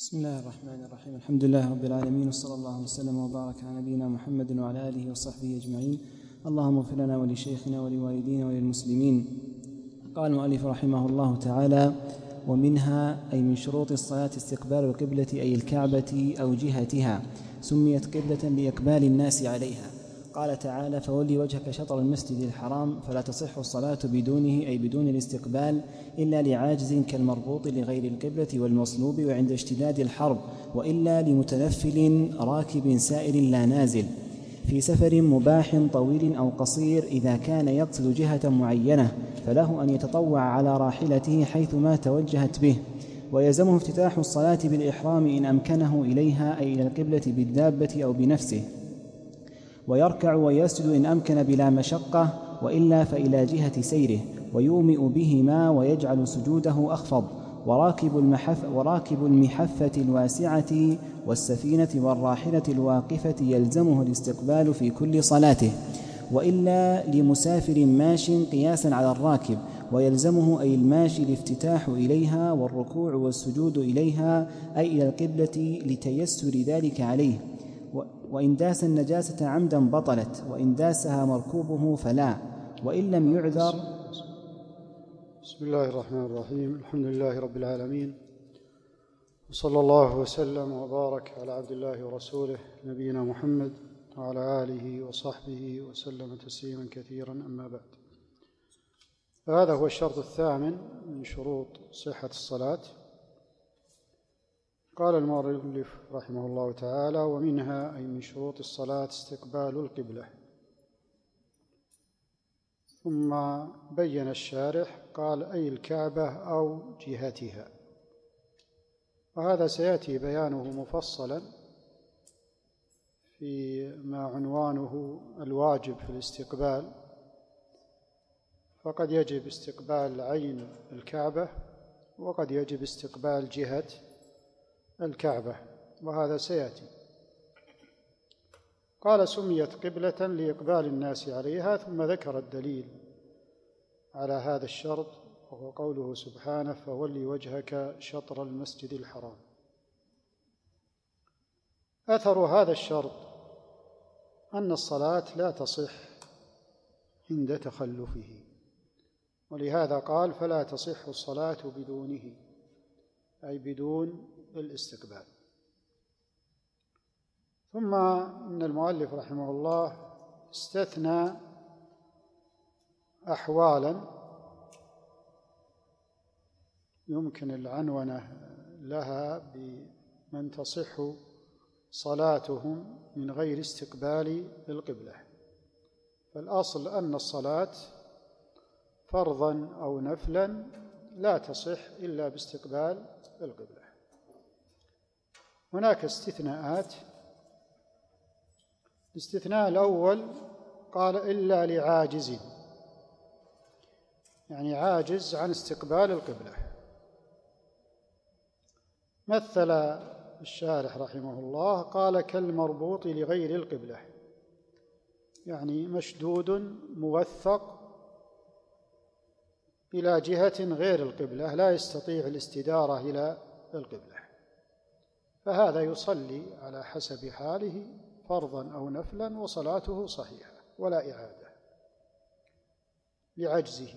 بسم الله الرحمن الرحيم. الحمد لله رب العالمين، وصلى الله وسلم وبارك على نبينا محمد وعلى آله وصحبه أجمعين. اللهم اغفر لنا ولشيخنا ولوالدينا وللمسلمين. قال المؤلف رحمه الله تعالى: ومنها أي من شروط الصلاة استقبال القبلة أي الكعبة أو جهتها، سميت قبلة لإقبال الناس عليها. قال تعالى: فولي وجهك شطر المسجد الحرام، فلا تصح الصلاة بدونه أي بدون الاستقبال إلا لعاجز كالمربوط لغير القبلة والمصلوب وعند اشتداد الحرب، وإلا لمتنفل راكب سائر لا نازل في سفر مباح طويل أو قصير إذا كان يقصد جهة معينة، فله أن يتطوع على راحلته حيثما توجهت به، ويلزمه افتتاح الصلاة بالإحرام إن أمكنه إليها أي إلى القبلة بالدابة أو بنفسه، ويركع ويسجد إن أمكن بلا مشقة، وإلا فإلى جهة سيره، ويومئ بهما ويجعل سجوده أخفض. وراكب المحفة الواسعة والسفينة والراحلة الواقفة يلزمه الاستقبال في كل صلاته، وإلا لمسافر ماش قياسا على الراكب، ويلزمه أي الماشي الافتتاح إليها والركوع والسجود إليها أي إلى القبلة لتيسر ذلك عليه. وإن داس النجاسة عمدا بطلت، وإن داسها مركوبه فلا، وإن لم يعذر. بسم الله الرحمن الرحيم. الحمد لله رب العالمين، وصلى الله وسلم وبارك على عبد الله ورسوله نبينا محمد وعلى آله وصحبه وسلم تسليما كثيرا. أما بعد، فهذا هو الشرط الثامن من شروط صحة الصلاة. قال المؤلف رحمه الله تعالى: ومنها أي من شروط الصلاة استقبال القبلة. ثم بين الشارح قال: أي الكعبة أو جهتها، وهذا سيأتي بيانه مفصلا فيما عنوانه الواجب في الاستقبال، فقد يجب استقبال عين الكعبة وقد يجب استقبال جهة الكعبة، وهذا سيأتي. قال: سميت قبلة لإقبال الناس عليها، ثم ذكر الدليل على هذا الشرط، وهو قوله سبحانه: فولي وجهك شطر المسجد الحرام. أثر هذا الشرط أن الصلاة لا تصح عند تخلفه، ولهذا قال: فلا تصح الصلاة بدونه، أي بدون الاستقبال. ثم إن المؤلف رحمه الله استثنى أحوالا يمكن العنونة لها بمن تصح صلاتهم من غير استقبال القبلة. فالأصل أن الصلاة فرضا أو نفلا لا تصح إلا باستقبال القبلة. هناك استثناءات. الاستثناء الأول قال: إلا لعاجز، يعني عاجز عن استقبال القبلة. مثل الشارح رحمه الله قال: كالمربوط لغير القبلة، يعني مشدود موثق إلى جهة غير القبلة لا يستطيع الاستدارة إلى القبلة، فهذا يصلي على حسب حاله فرضا أو نفلا وصلاته صحيحة ولا إعادة لعجزه.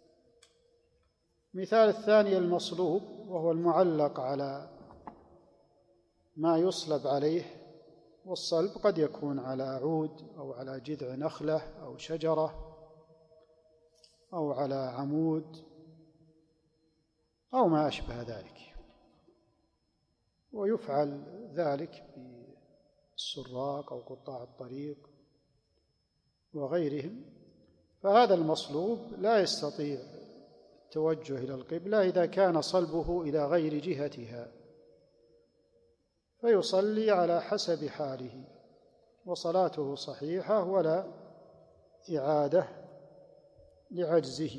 مثال الثاني المصلوب، وهو المعلق على ما يصلب عليه، والصلب قد يكون على عود أو على جذع نخلة أو شجرة أو على عمود أو ما أشبه ذلك، ويفعل ذلك بالسراق أو قطاع الطريق وغيرهم. فهذا المصلوب لا يستطيع التوجه إلى القبلة إذا كان صلبه إلى غير جهتها، فيصلي على حسب حاله وصلاته صحيحة ولا إعادة لعجزه.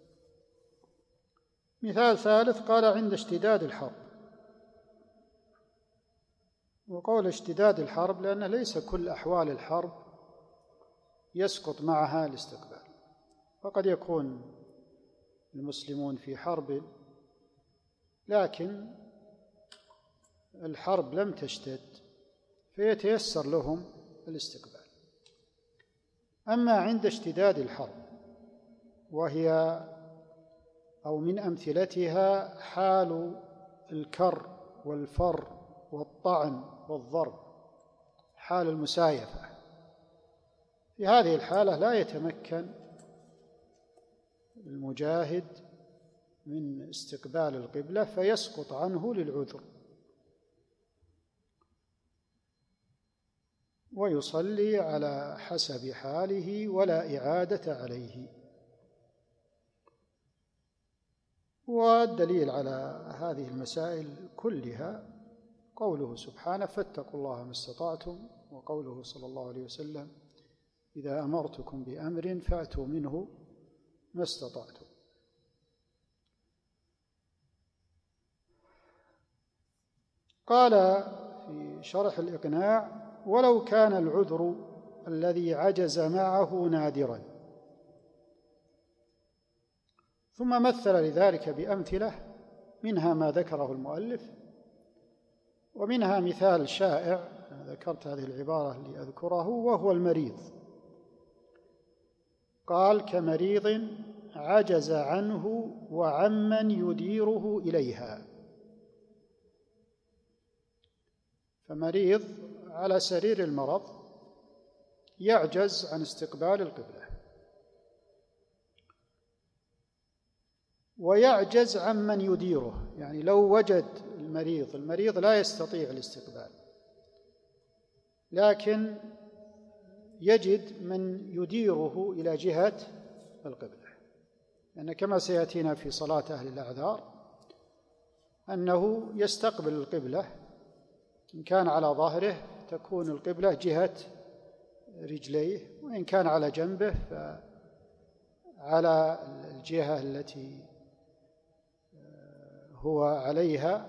مثال ثالث قال: عند اشتداد الحرب. وقول اشتداد الحرب لأن ليس كل أحوال الحرب يسقط معها الاستقبال، فقد يكون المسلمون في حرب لكن الحرب لم تشتد فيتيسر لهم الاستقبال. أما عند اشتداد الحرب، وهي أو من أمثلتها حال الكر والفر والطعن والضرب، حال المسايفة، في هذه الحالة لا يتمكن المجاهد من استقبال القبلة فيسقط عنه للعذر، ويصلي على حسب حاله ولا إعادة عليه. والدليل على هذه المسائل كلها قوله سبحانه: فاتقوا الله ما استطعتم، وقوله صلى الله عليه وسلم: إذا أمرتكم بأمر فأتوا منه ما استطعتم. قال في شرح الإقناع: ولو كان العذر الذي عجز معه نادرا. ثم مثل لذلك بأمثلة، منها ما ذكره المؤلف، ومنها مثال شائع ذكرت هذه العبارة لأذكره، وهو المريض. قال: كمريض عجز عنه وعمن يديره إليها. فمريض على سرير المرض يعجز عن استقبال القبلة، ويعجز عمن يديره، يعني لو وجد المريض لا يستطيع الاستقبال، لكن يجد من يديره إلى جهة القبلة، لأن كما سيأتينا في صلاة أهل الأعذار أنه يستقبل القبلة، إن كان على ظهره تكون القبلة جهة رجليه، وإن كان على جنبه فعلى الجهة التي هو عليها.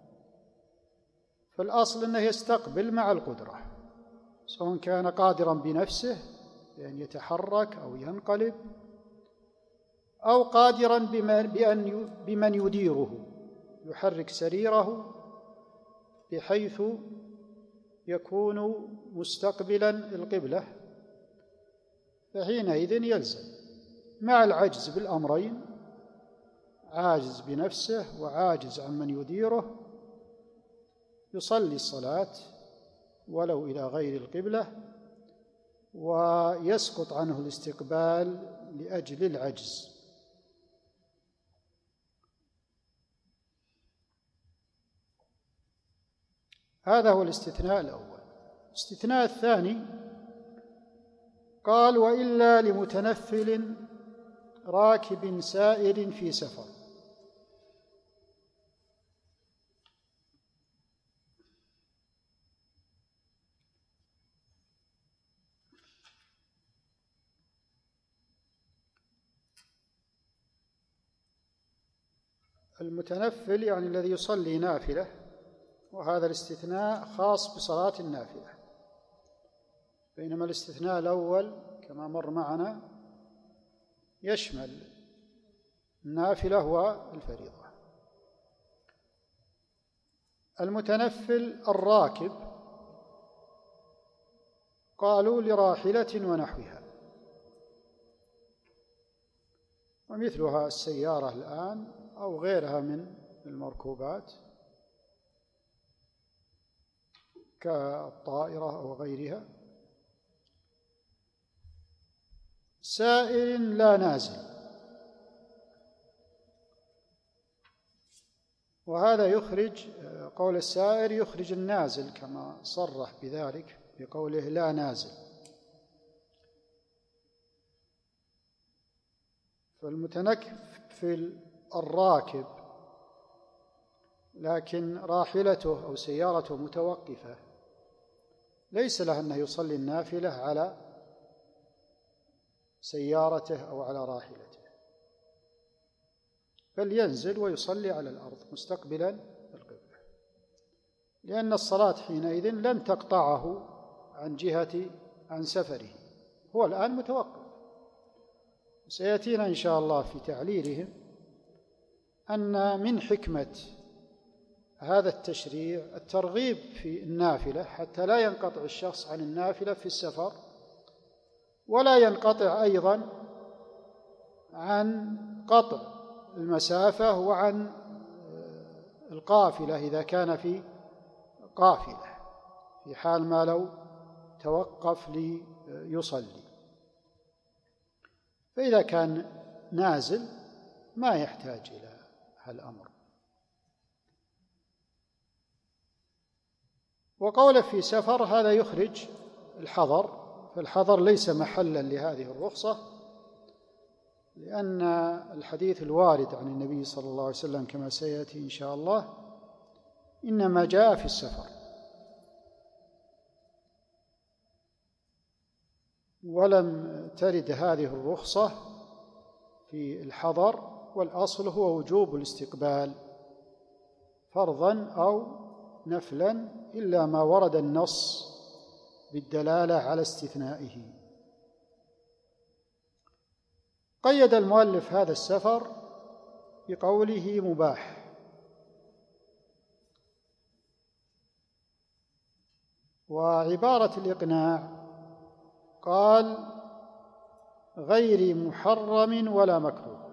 فالأصل أنه يستقبل مع القدرة، سواء كان قادرا بنفسه بأن يتحرك أو ينقلب، أو قادرا بمن يديره، يحرك سريره بحيث يكون مستقبلا القبلة، فحينئذ يلزم مع العجز بالأمرين، عاجز بنفسه وعاجز عمن يديره، يصلي الصلاة ولو إلى غير القبلة، ويسقط عنه الاستقبال لأجل العجز. هذا هو الاستثناء الأول. الاستثناء الثاني قال: وإلا لمتنفل راكب سائر في سفر. المتنفل يعني الذي يصلي نافلة، وهذا الاستثناء خاص بصلاة النافلة، بينما الاستثناء الأول كما مر معنا يشمل النافلة والفريضة. المتنفل الراكب قالوا لراحلة ونحوها، ومثلها السيارة الآن أو غيرها من المركوبات كالطائرة أو غيرها. سائر لا نازل، وهذا يخرج قول السائر يخرج النازل كما صرح بذلك بقوله لا نازل. فالمتنفل الراكب لكن راحلته أو سيارته متوقفة ليس له أنه يصلي النافلة على سيارته أو على راحلته، بل ينزل ويصلي على الأرض مستقبلا القبلة، لأن الصلاة حينئذ لن تقطعه عن سفره، هو الآن متوقف. سيأتينا إن شاء الله في تعليلهم أن من حكمة هذا التشريع الترغيب في النافلة حتى لا ينقطع الشخص عن النافلة في السفر، ولا ينقطع أيضا عن قطع المسافة وعن القافلة إذا كان في قافلة، في حال ما لو توقف ليصلي. فإذا كان نازل ما يحتاج إلى هالأمر. وقوله في سفر هذا يخرج الحضر، فالحضر ليس محلا لهذه الرخصة، لأن الحديث الوارد عن النبي صلى الله عليه وسلم كما سيأتي إن شاء الله إنما جاء في السفر، ولم ترد هذه الرخصة في الحضر، والأصل هو وجوب الاستقبال فرضا أو نفلا، إلا ما ورد النص بالدلالة على استثنائه. قيد المؤلف هذا السفر بقوله مباح، وعبارة الإقناع قال غير محرم ولا مكروه،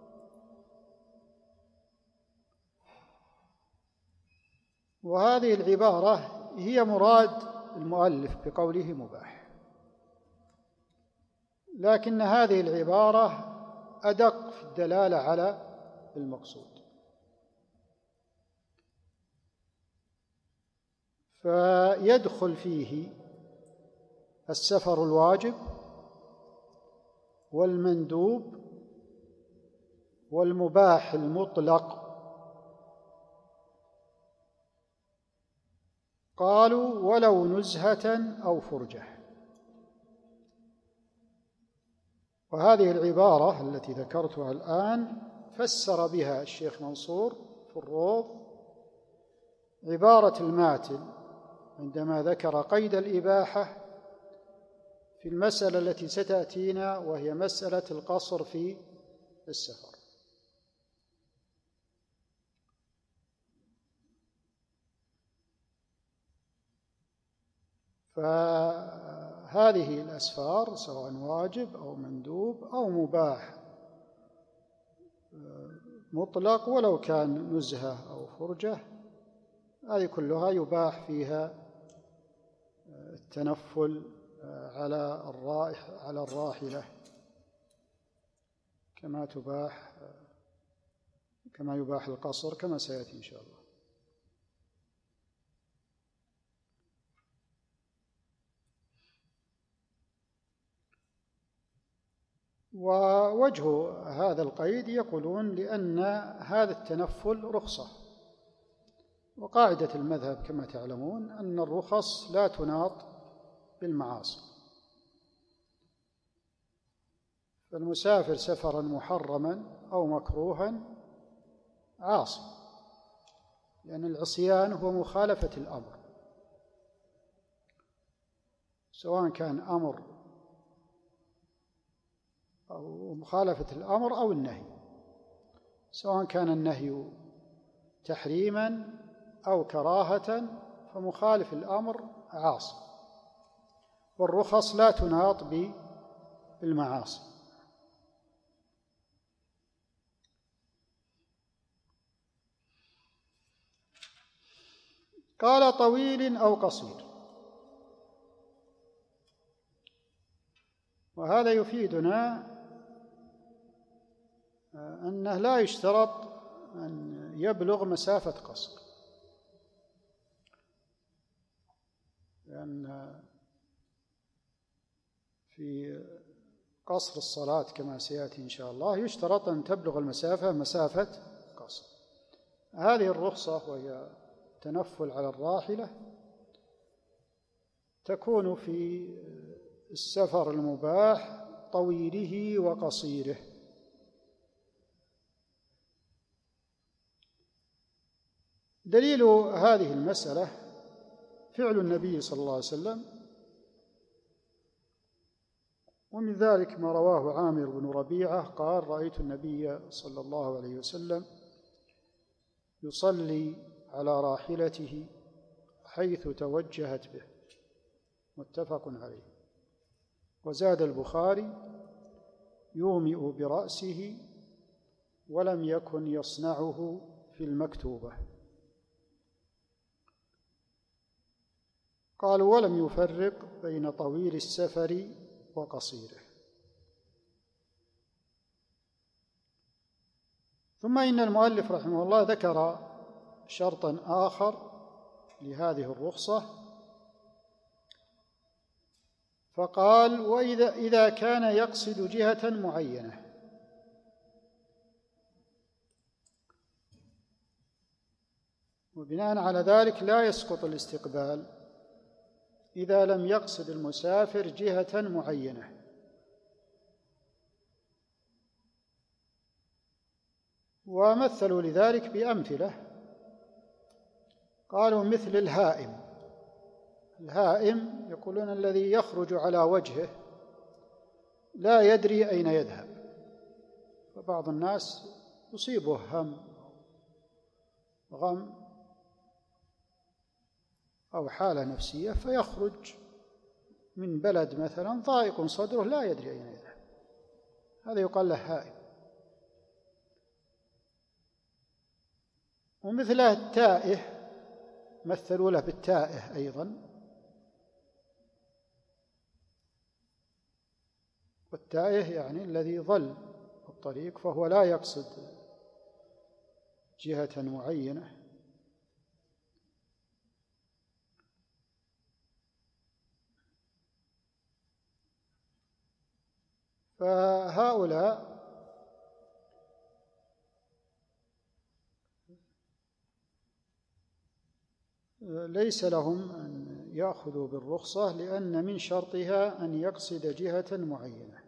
وهذه العبارة هي مراد المؤلف بقوله مباح، لكن هذه العبارة أدق في الدلالة على المقصود. فيدخل فيه السفر الواجب والمندوب والمباح المطلق. قالوا ولو نزهة أو فرجة. وهذه العبارة التي ذكرتها الآن فسر بها الشيخ منصور في الروض عبارة الماتن عندما ذكر قيد الإباحة في المسألة التي ستأتينا، وهي مسألة القصر في السفر. فهذه الأسفار سواء واجب أو مندوب أو مباح مطلق ولو كان نزهة أو فرجة، هذه كلها يباح فيها التنفل على الراحلة كما يباح القصر كما سيأتي إن شاء الله. ووجه هذا القيد يقولون لأن هذا التنفل رخصة، وقاعدة المذهب كما تعلمون أن الرخص لا تناط بالمعاصي، فالمسافر سفرا محرما أو مكروها عاصي، لأن العصيان هو مخالفة الأمر، سواء كان أمر أو مخالفة الأمر أو النهي، سواء كان النهي تحريما أو كراهة فمخالف الأمر عاصي، والرخص لا تناط بالمعاصي. قال طويل أو قصير، وهذا يفيدنا أنه لا يشترط أن يبلغ مسافة قصر، لأن في قصر الصلاة كما سيأتي إن شاء الله يشترط أن تبلغ المسافة مسافة قصر. هذه الرخصة وهي التنفل على الراحلة تكون في السفر المباح طويله وقصيره. دليل هذه المسألة فعل النبي صلى الله عليه وسلم، ومن ذلك ما رواه عامر بن ربيعة قال: رأيت النبي صلى الله عليه وسلم يصلي على راحلته حيث توجهت به، متفق عليه. وزاد البخاري: يومئ برأسه ولم يكن يصنعه في المكتوبة. قالوا: ولم يفرق بين طويل السفر وقصيره. ثم إن المؤلف رحمه الله ذكر شرطا آخر لهذه الرخصة، فقال: إذا كان يقصد جهة معينة. وبناء على ذلك لا يسقط الاستقبال إذا لم يقصد المسافر جهة معينة. ومثلوا لذلك بأمثلة، قالوا: مثل الهائم. الهائم يقولون الذي يخرج على وجهه لا يدري أين يذهب، فبعض الناس يصيبه هم غم أو حالة نفسية فيخرج من بلد مثلا ضائق صدره لا يدري أين يذهب، هذا يقال له هائم. ومثله التائه، مثلوا له بالتائه أيضا. والتائه يعني الذي ضل الطريق فهو لا يقصد جهة معينة. فهؤلاء ليس لهم أن يأخذوا بالرخصة، لأن من شرطها أن يقصد جهة معينة.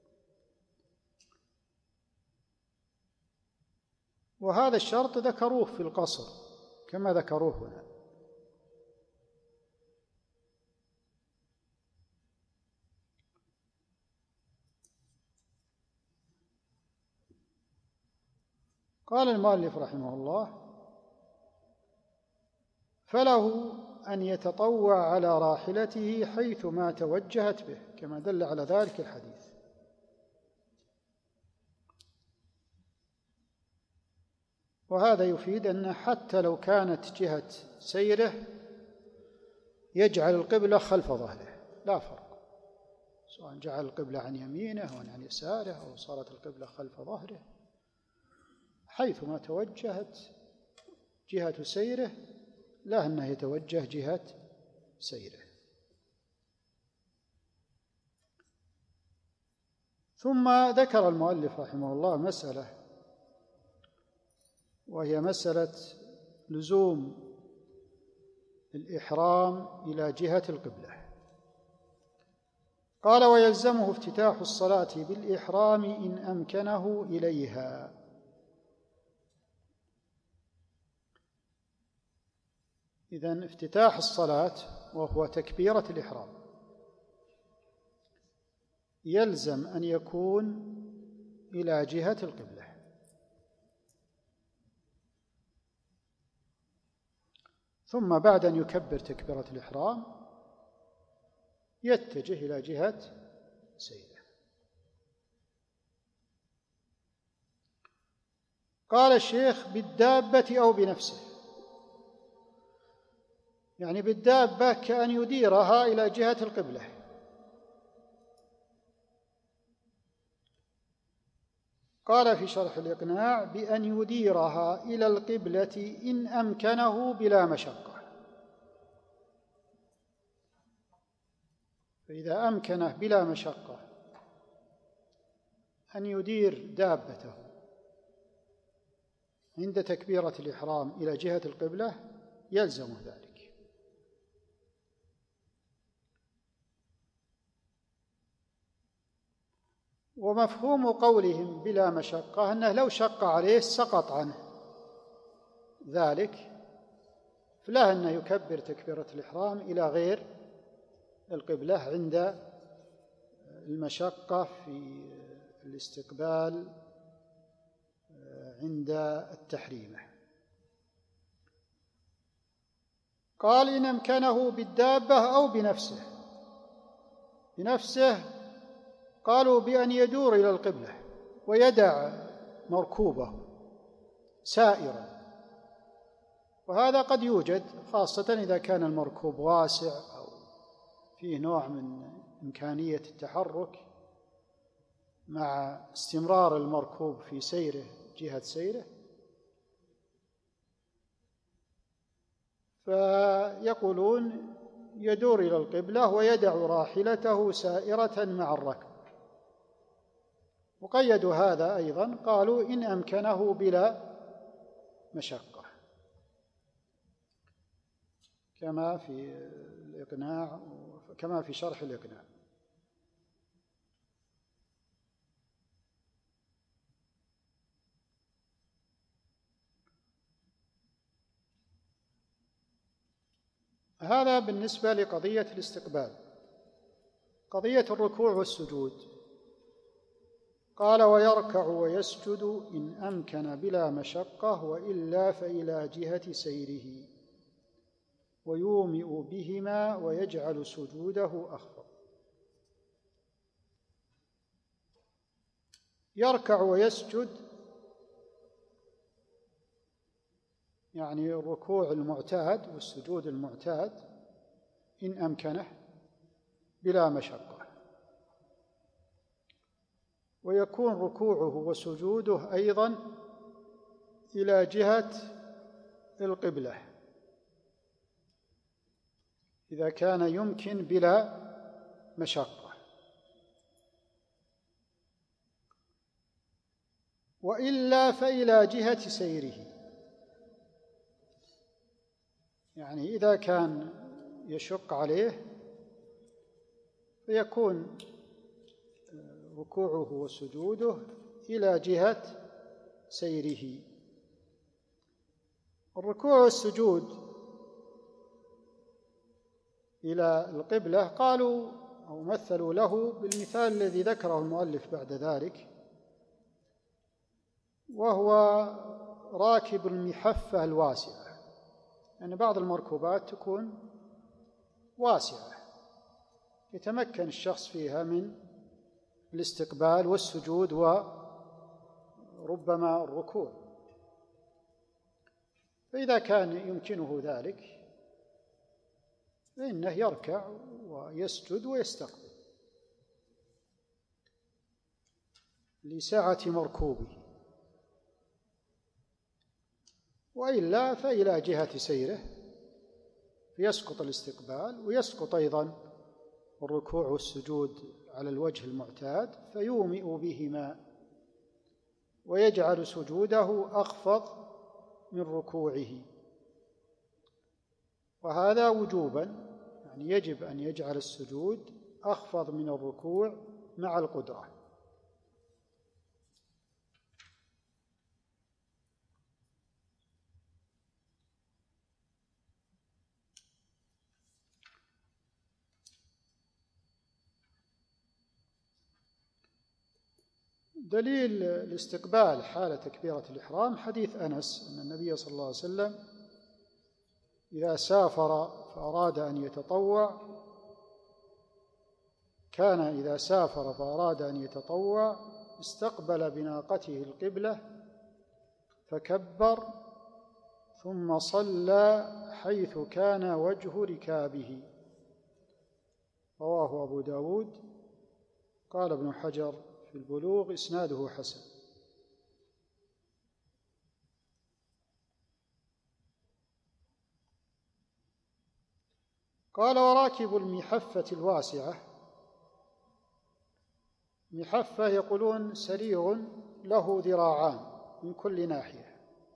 وهذا الشرط ذكروه في القصر كما ذكروه هنا. قال المؤلف رحمه الله: فله أن يتطوع على راحلته حيث ما توجهت به، كما دل على ذلك الحديث. وهذا يفيد أن حتى لو كانت جهة سيره يجعل القبلة خلف ظهره، لا فرق، سواء جعل القبلة عن يمينه أو عن يساره أو صارت القبلة خلف ظهره، حيث ما توجهت جهة سيره لا أنه يتوجه جهة سيره. ثم ذكر المؤلف رحمه الله مسألة، وهي مسألة لزوم الإحرام إلى جهة القبلة. قال: ويلزمه افتتاح الصلاة بالإحرام إن أمكنه إليها. إذن افتتاح الصلاة وهو تكبيرة الإحرام يلزم أن يكون إلى جهة القبلة. ثم بعد أن يكبر تكبيرة الإحرام يتجه إلى جهة سيره. قال الشيخ: بالدابة أو بنفسه، يعني بالدابة كأن يديرها إلى جهة القبلة. قال في شرح الإقناع: بأن يديرها إلى القبلة إن أمكنه بلا مشقة. فإذا أمكنه بلا مشقة أن يدير دابته عند تكبيرة الإحرام إلى جهة القبلة يلزمه ذلك. ومفهوم قولهم بلا مشقة أنه لو شق عليه سقط عنه ذلك، فلا أنه يكبر تكبيرة الإحرام إلى غير القبلة عند المشقة في الاستقبال عند التحريمة. قال إن أمكنه بالدابة أو بنفسه قالوا بأن يدور إلى القبلة ويدع مركوبه سائرا، وهذا قد يوجد خاصة إذا كان المركوب واسع أو فيه نوع من إمكانية التحرك مع استمرار المركوب في سيره جهة سيره، فيقولون يدور إلى القبلة ويدع راحلته سائرة مع الركب. وقيدوا هذا أيضا، قالوا إن أمكنه بلا مشقة، كما في الإقناع، كما في شرح الإقناع. هذا بالنسبة لقضية الاستقبال. قضية الركوع والسجود، قال ويركع ويسجد إن أمكن بلا مشقة وإلا فإلى جهة سيره ويومئ بهما ويجعل سجوده أخفض. يركع ويسجد يعني الركوع المعتاد والسجود المعتاد إن أمكنه بلا مشقة، ويكون ركوعه وسجوده أيضا إلى جهة القبلة إذا كان يمكن بلا مشقة، وإلا فإلى جهة سيره، يعني إذا كان يشق عليه فيكون ركوعه وسجوده إلى جهة سيره. الركوع والسجود إلى القبلة قالوا أو مثلوا له بالمثال الذي ذكره المؤلف بعد ذلك، وهو راكب المحفة الواسعة، يعني بعض المركوبات تكون واسعة يتمكن الشخص فيها من الاستقبال والسجود وربما الركوع، فإذا كان يمكنه ذلك فإنه يركع ويسجد ويستقبل لسعة مركوبه، وإلا فإلى جهة سيره فيسقط الاستقبال ويسقط أيضا الركوع والسجود على الوجه المعتاد، فيومئ بهما ويجعل سجوده أخفض من ركوعه، وهذا وجوبا، يعني يجب أن يجعل السجود أخفض من الركوع مع القدرة. دليل الاستقبال حال تكبيرة الإحرام حديث أنس أن النبي صلى الله عليه وسلم إذا سافر فأراد أن يتطوع استقبل بناقته القبلة فكبر ثم صلى حيث كان وجه ركابه، رواه أبو داود. قال ابن حجر في البلوغ إسناده حسن. قال وراكب المحفة الواسعة، محفة يقولون سريع له ذراعان من كل ناحية،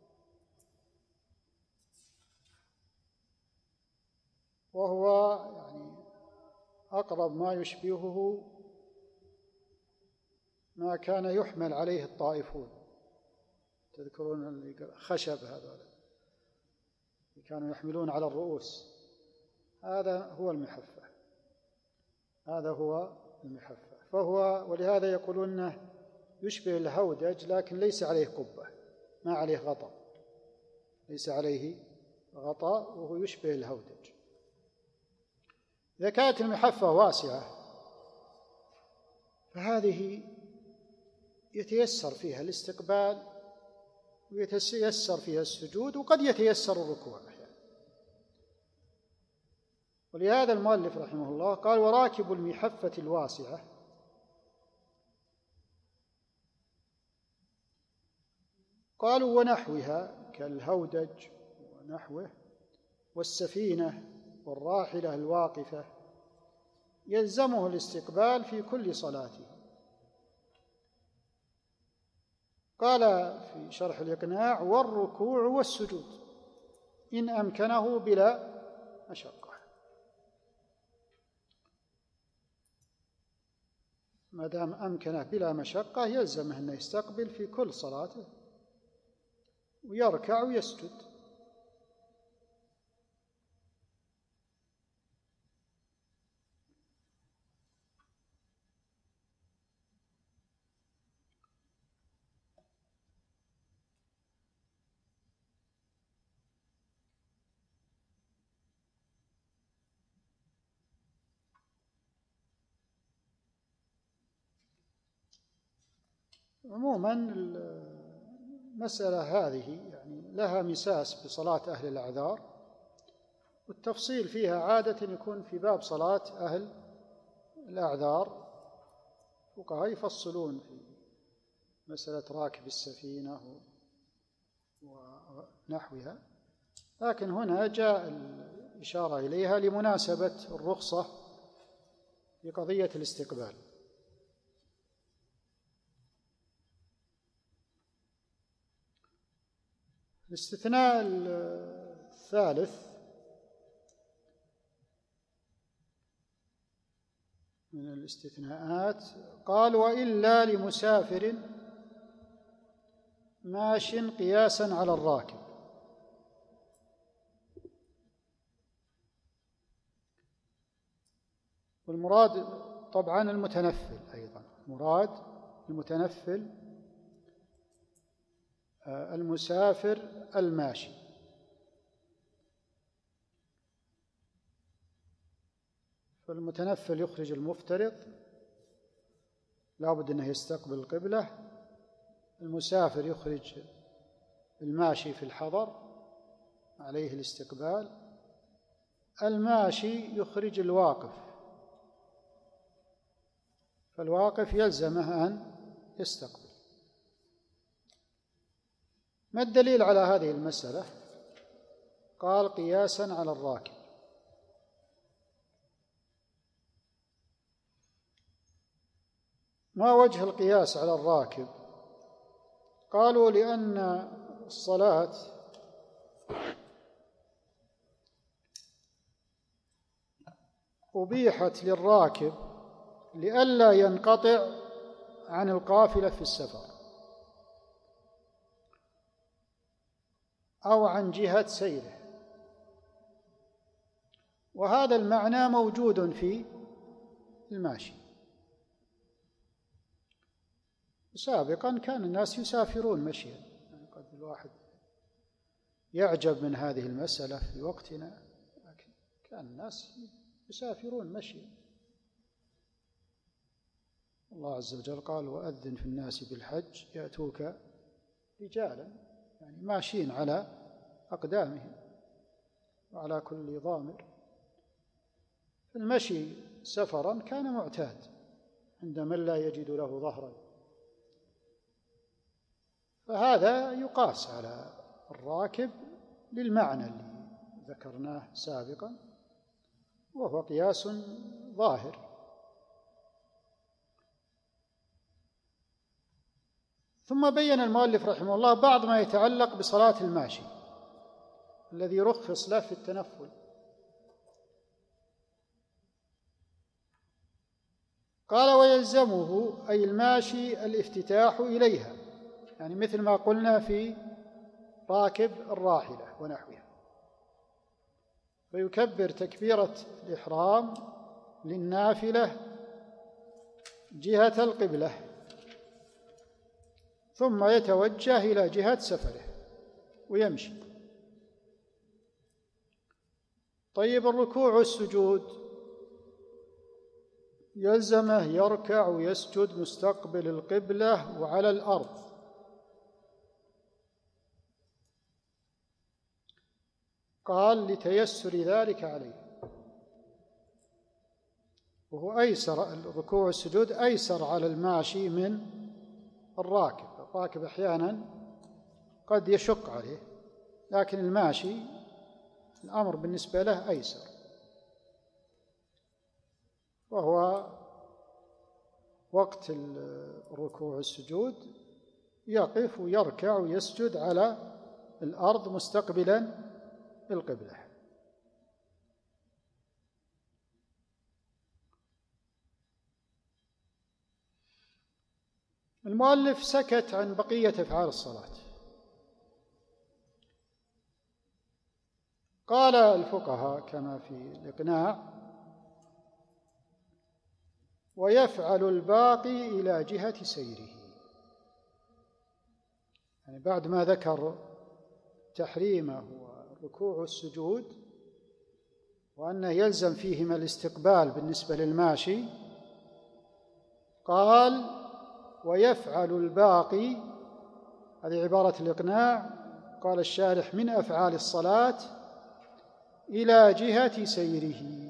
وهو يعني أقرب ما يشبهه ما كان يحمل عليه الطائفون، تذكرون الخشب هذا كانوا يحملون على الرؤوس، هذا هو المحفة، فهو ولهذا يقولون أنه يشبه الهودج لكن ليس عليه قبة، ما عليه غطاء، ليس عليه غطاء وهو يشبه الهودج. إذا كانت المحفة واسعة فهذه يتيسر فيها الاستقبال ويتيسر فيها السجود، وقد يتيسر الركوع. ولهذا المؤلف رحمه الله قال: وراكب المحفة الواسعة قالوا ونحوها كالهودج ونحوه والسفينة والراحلة الواقفة يلزمه الاستقبال في كل صلاته. قال في شرح الإقناع: والركوع والسجود إن أمكنه بلا مشقة. ما دام أمكنه بلا مشقة يلزمه أن يستقبل في كل صلاته ويركع ويسجد. عموما المسألة هذه يعني لها مساس بصلاة أهل الأعذار، والتفصيل فيها عادة يكون في باب صلاة أهل الأعذار. الفقهاء يفصلون في مسألة راكب السفينة ونحوها، لكن هنا جاء الإشارة إليها لمناسبة الرخصة في قضية الاستقبال. الاستثناء الثالث من الاستثناءات قال: وإلا لمسافر ماش قياسا على الراكب. والمراد طبعا المتنفل أيضا، مراد المتنفل المسافر الماشي. فالمتنفل يخرج المفترض لا بد أنه يستقبل القبلة، المسافر يخرج الماشي في الحضر عليه الاستقبال، الماشي يخرج الواقف، فالواقف يلزمه أن يستقبل. ما الدليل على هذه المسألة؟ قال: قياسا على الراكب. ما وجه القياس على الراكب؟ قالوا: لأن الصلاة أبيحت للراكب لئلا ينقطع عن القافلة في السفر أو عن جهة سيره، وهذا المعنى موجود في الماشي. سابقا كان الناس يسافرون مشيا، يعني قد الواحد يعجب من هذه المسألة في وقتنا، لكن كان الناس يسافرون مشيا. الله عز وجل قال: وأذن في الناس بالحج يأتوك رجالا، يعني ماشيين على أقدامهم وعلى كل ضامر. المشي سفرا كان معتاد عند من لا يجد له ظهرا، فهذا يقاس على الراكب للمعنى اللي ذكرناه سابقا، وهو قياس ظاهر. ثم بين المؤلف رحمه الله بعض ما يتعلق بصلاة الماشي الذي رخص له في التنفل. قال: ويلزمه أي الماشي الافتتاح إليها، يعني مثل ما قلنا في راكب الراحلة ونحوها، فيكبر تكبيرة الإحرام للنافلة جهة القبلة، ثم يتوجه إلى جهة سفره ويمشي. طيب الركوع والسجود يلزمه يركع ويسجد مستقبل القبلة وعلى الأرض، قال لتيسر ذلك عليه، وهو أيسر، الركوع والسجود أيسر على الماشي من الراكب. الراكب أحيانا قد يشق عليه، لكن الماشي الأمر بالنسبة له أيسر، وهو وقت الركوع والسجود يقف ويركع ويسجد على الأرض مستقبلا القبلة. المؤلف سكت عن بقية أفعال الصلاة. قال الفقهاء كما في الإقناع: ويفعل الباقي إلى جهة سيره. يعني بعد ما ذكر تحريمه والركوع والسجود وأنه يلزم فيهما الاستقبال بالنسبة للماشي، قال: ويفعل الباقي، هذه عبارة الإقناع، قال الشارح: من أفعال الصلاة إلى جهة سيره.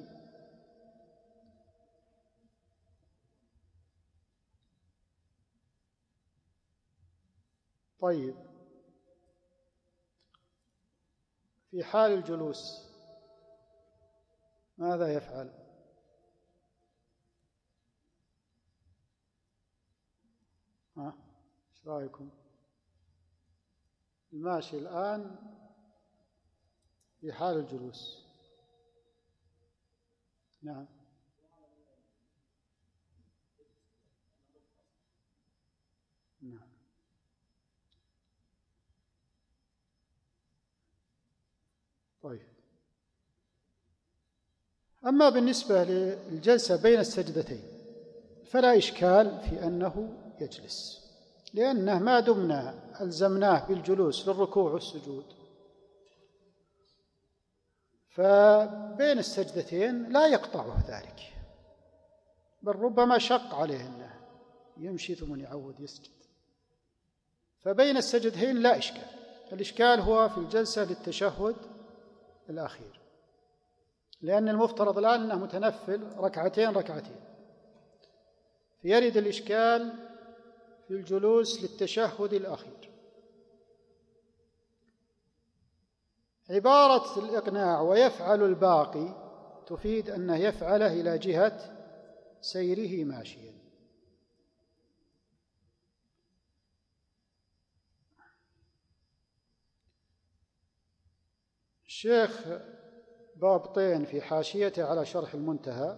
طيب، في حال الجلوس ماذا يفعل؟ ايش رأيكم؟ الماشي الآن في حال الجلوس. نعم. نعم. طيب، أما بالنسبة للجلسة بين السجدتين فلا إشكال في أنه يجلس، لأنه ما دمنا ألزمناه بالجلوس للركوع والسجود، فبين السجدتين لا يقطعه ذلك، بل ربما شق عليه أنه يمشي ثم يعود يسجد. فبين السجدتين لا إشكال، الإشكال هو في الجلسة للتشهد الأخير، لأن المفترض الآن أنه متنفل ركعتين، فيرد الإشكال في الجلوس للتشهد الأخير. عبارة الإقناع ويفعل الباقي تفيد أنه يفعله إلى جهة سيره ماشيا. الشيخ بابطين في حاشيته على شرح المنتهى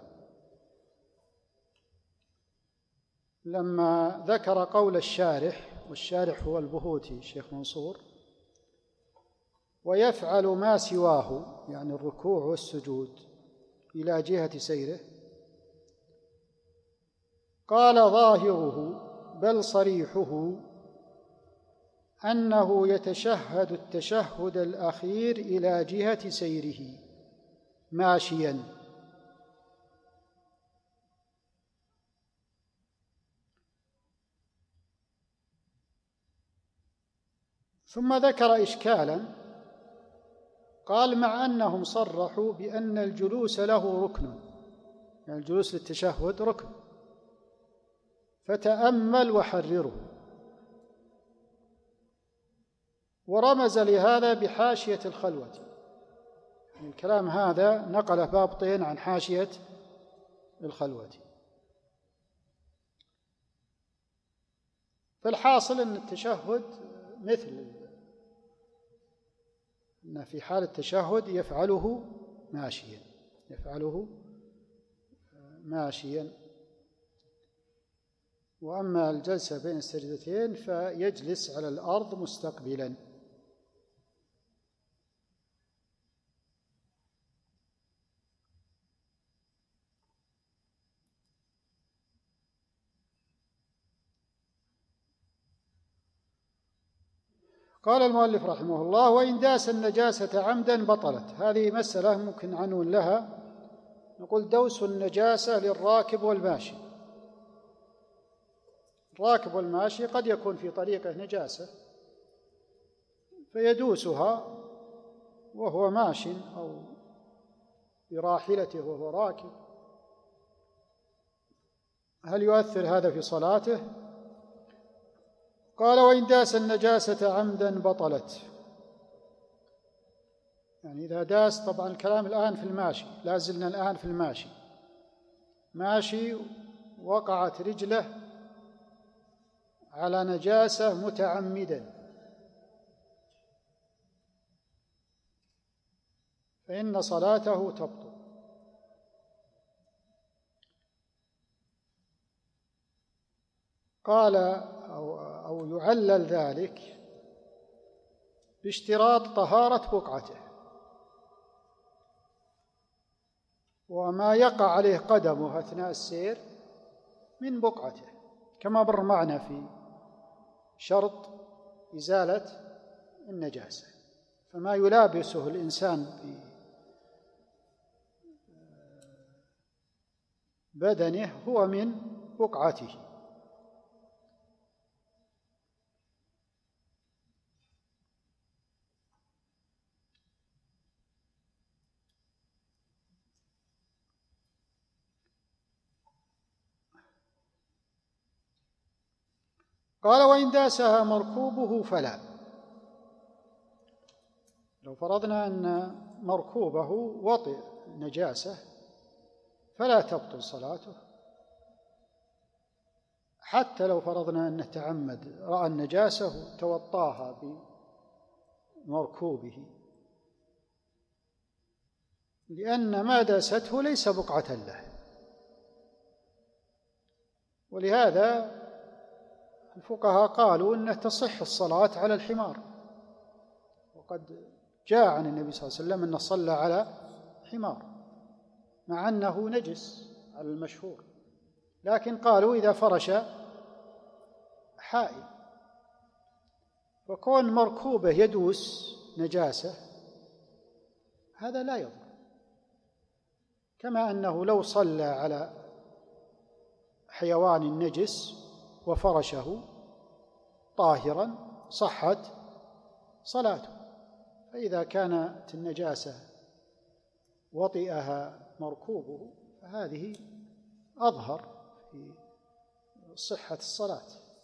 لما ذكر قول الشارح، والشارح هو البهوتي الشيخ منصور: ويفعل ما سواه، يعني الركوع والسجود، إلى جهة سيره، قال: ظاهره بل صريحه أنه يتشهد التشهد الأخير إلى جهة سيره ماشيا. ثم ذكر إشكالا، قال: مع أنهم صرحوا بأن الجلوس له ركن، يعني الجلوس للتشهد ركن، فتأمل وحرره. ورمز لهذا بحاشية الخلوة. يعني الكلام هذا نقله بابطين عن حاشية الخلوة. فالحاصل أن التشهد مثل أن في حال التشهد يفعله ماشيا، وأما الجلسة بين السجدتين فيجلس على الأرض مستقبلا. قال المؤلف رحمه الله: وإن داس النجاسة عمدا بطلت. هذه مسألة ممكن عنون لها، نقول: دوس النجاسة للراكب والماشي. الراكب والماشي قد يكون في طريقه نجاسة فيدوسها وهو ماش أو براحلته وهو راكب، هل يؤثر هذا في صلاته؟ قال: وإن داس النجاسة عمدا بطلت. يعني إذا داس، طبعا الكلام الآن في الماشي، لا زلنا الآن في الماشي، ماشي وقعت رجله على نجاسة متعمدا، فإن صلاته تبطل. قال أو يعلل ذلك باشتراط طهارة بقعته، وما يقع عليه قدمه أثناء السير من بقعته، كما مر معنا في شرط إزالة النجاسة. فما يلابسه الإنسان في بدنه هو من بقعته. قال: وإن داسها مركوبه فلا. لو فرضنا أن مركوبه وطئ نجاسة فلا تبطل صلاته، حتى لو فرضنا أنه تعمد، رأى النجاسة وتوطاها بمركوبه، لأن ما داسته ليس بقعة له. ولهذا الفقهاء قالوا إنه تصح الصلاة على الحمار، وقد جاء عن النبي صلى الله عليه وسلم أنه صلى على حمار مع أنه نجس على المشهور، لكن قالوا إذا فرش حائل، وكون مركوبه يدوس نجاسة هذا لا يضر، كما أنه لو صلى على حيوان نجس وفرشه طاهرا صحت صلاته. فإذا كانت النجاسة وطئها مركوبه فهذه أظهر في صحة الصلاة.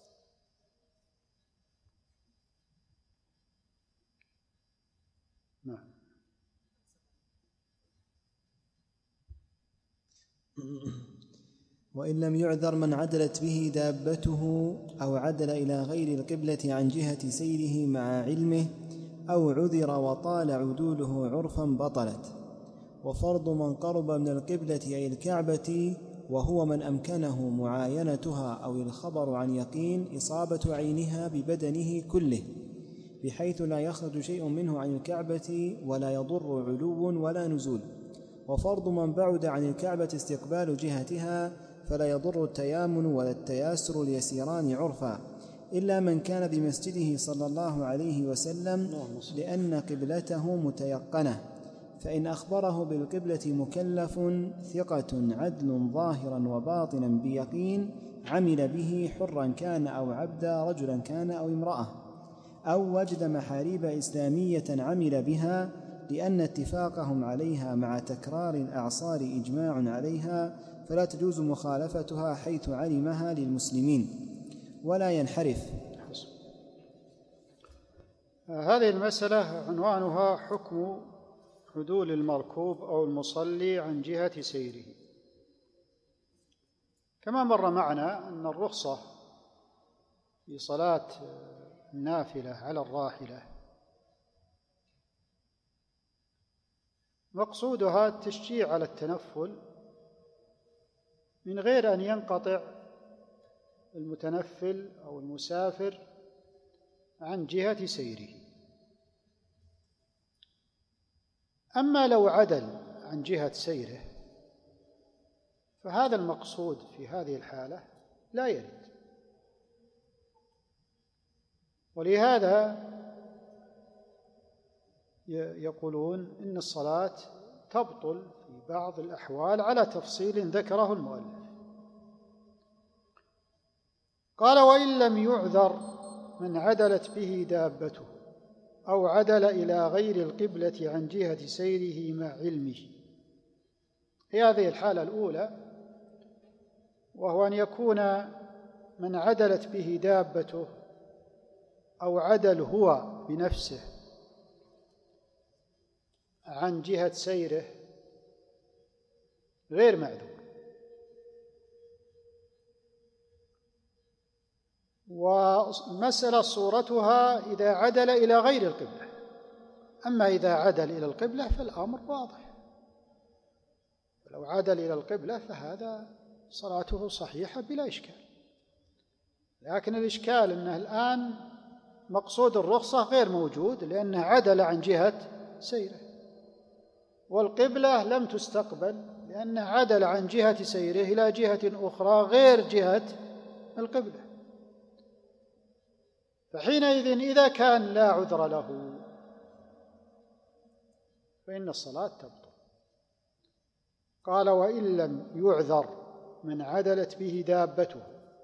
نعم. وإن لم يعذر من عدلت به دابته أو عدل إلى غير القبلة عن جهة سيره مع علمه، أو عذر وطال عدوله عرفا بطلت. وفرض من قرب من القبلة أي الكعبة وهو من أمكنه معاينتها أو الخبر عن يقين إصابة عينها ببدنه كله، بحيث لا يخرج شيء منه عن الكعبة ولا يضر علو ولا نزول. وفرض من بعد عن الكعبة استقبال جهتها، فلا يضر التيامن ولا التياسر اليسيران عرفا، إلا من كان بمسجده صلى الله عليه وسلم، لأن قبلته متيقنة. فإن أخبره بالقبلة مكلف ثقة عدل ظاهرا وباطنا بيقين عمل به، حرا كان أو عبدا، رجلا كان أو امرأة، أو وجد محاريب إسلامية عمل بها، لأن اتفاقهم عليها مع تكرار الأعصار إجماع عليها، فلا تجوز مخالفتها حيث علمها للمسلمين، ولا ينحرف. هذه المسألة عنوانها حكم عدول المركوب أو المصلي عن جهة سيره. كما مر معنا أن الرخصة في صلاة النافلة على الراحلة مقصودها التشجيع على التنفل من غير أن ينقطع المتنفل أو المسافر عن جهة سيره. أما لو عدل عن جهة سيره فهذا المقصود في هذه الحالة لا يرد. ولهذا يقولون إن الصلاة تبطل في بعض الأحوال على تفصيل ذكره المؤلف. قال: وإن لم يعذر من عدلت به دابته أو عدل إلى غير القبلة عن جهة سيره مع علمه. في هذه الحالة الأولى، وهو أن يكون من عدلت به دابته أو عدل هو بنفسه عن جهة سيره غير معذور. ومسألة صورتها إذا عدل إلى غير القبلة، أما إذا عدل إلى القبلة فالأمر واضح. لو عدل إلى القبلة فهذا صلاته صحيحة بلا إشكال. لكن الإشكال أنه الآن مقصود الرخصة غير موجود، لأنه عدل عن جهة سيره، والقبلة لم تستقبل لأنه عدل عن جهة سيره إلى جهة أخرى غير جهة القبلة. فحينئذ إذا كان لا عذر له فإن الصلاة تبطل. قال: وإن لم يعذر من عدلت به دابته.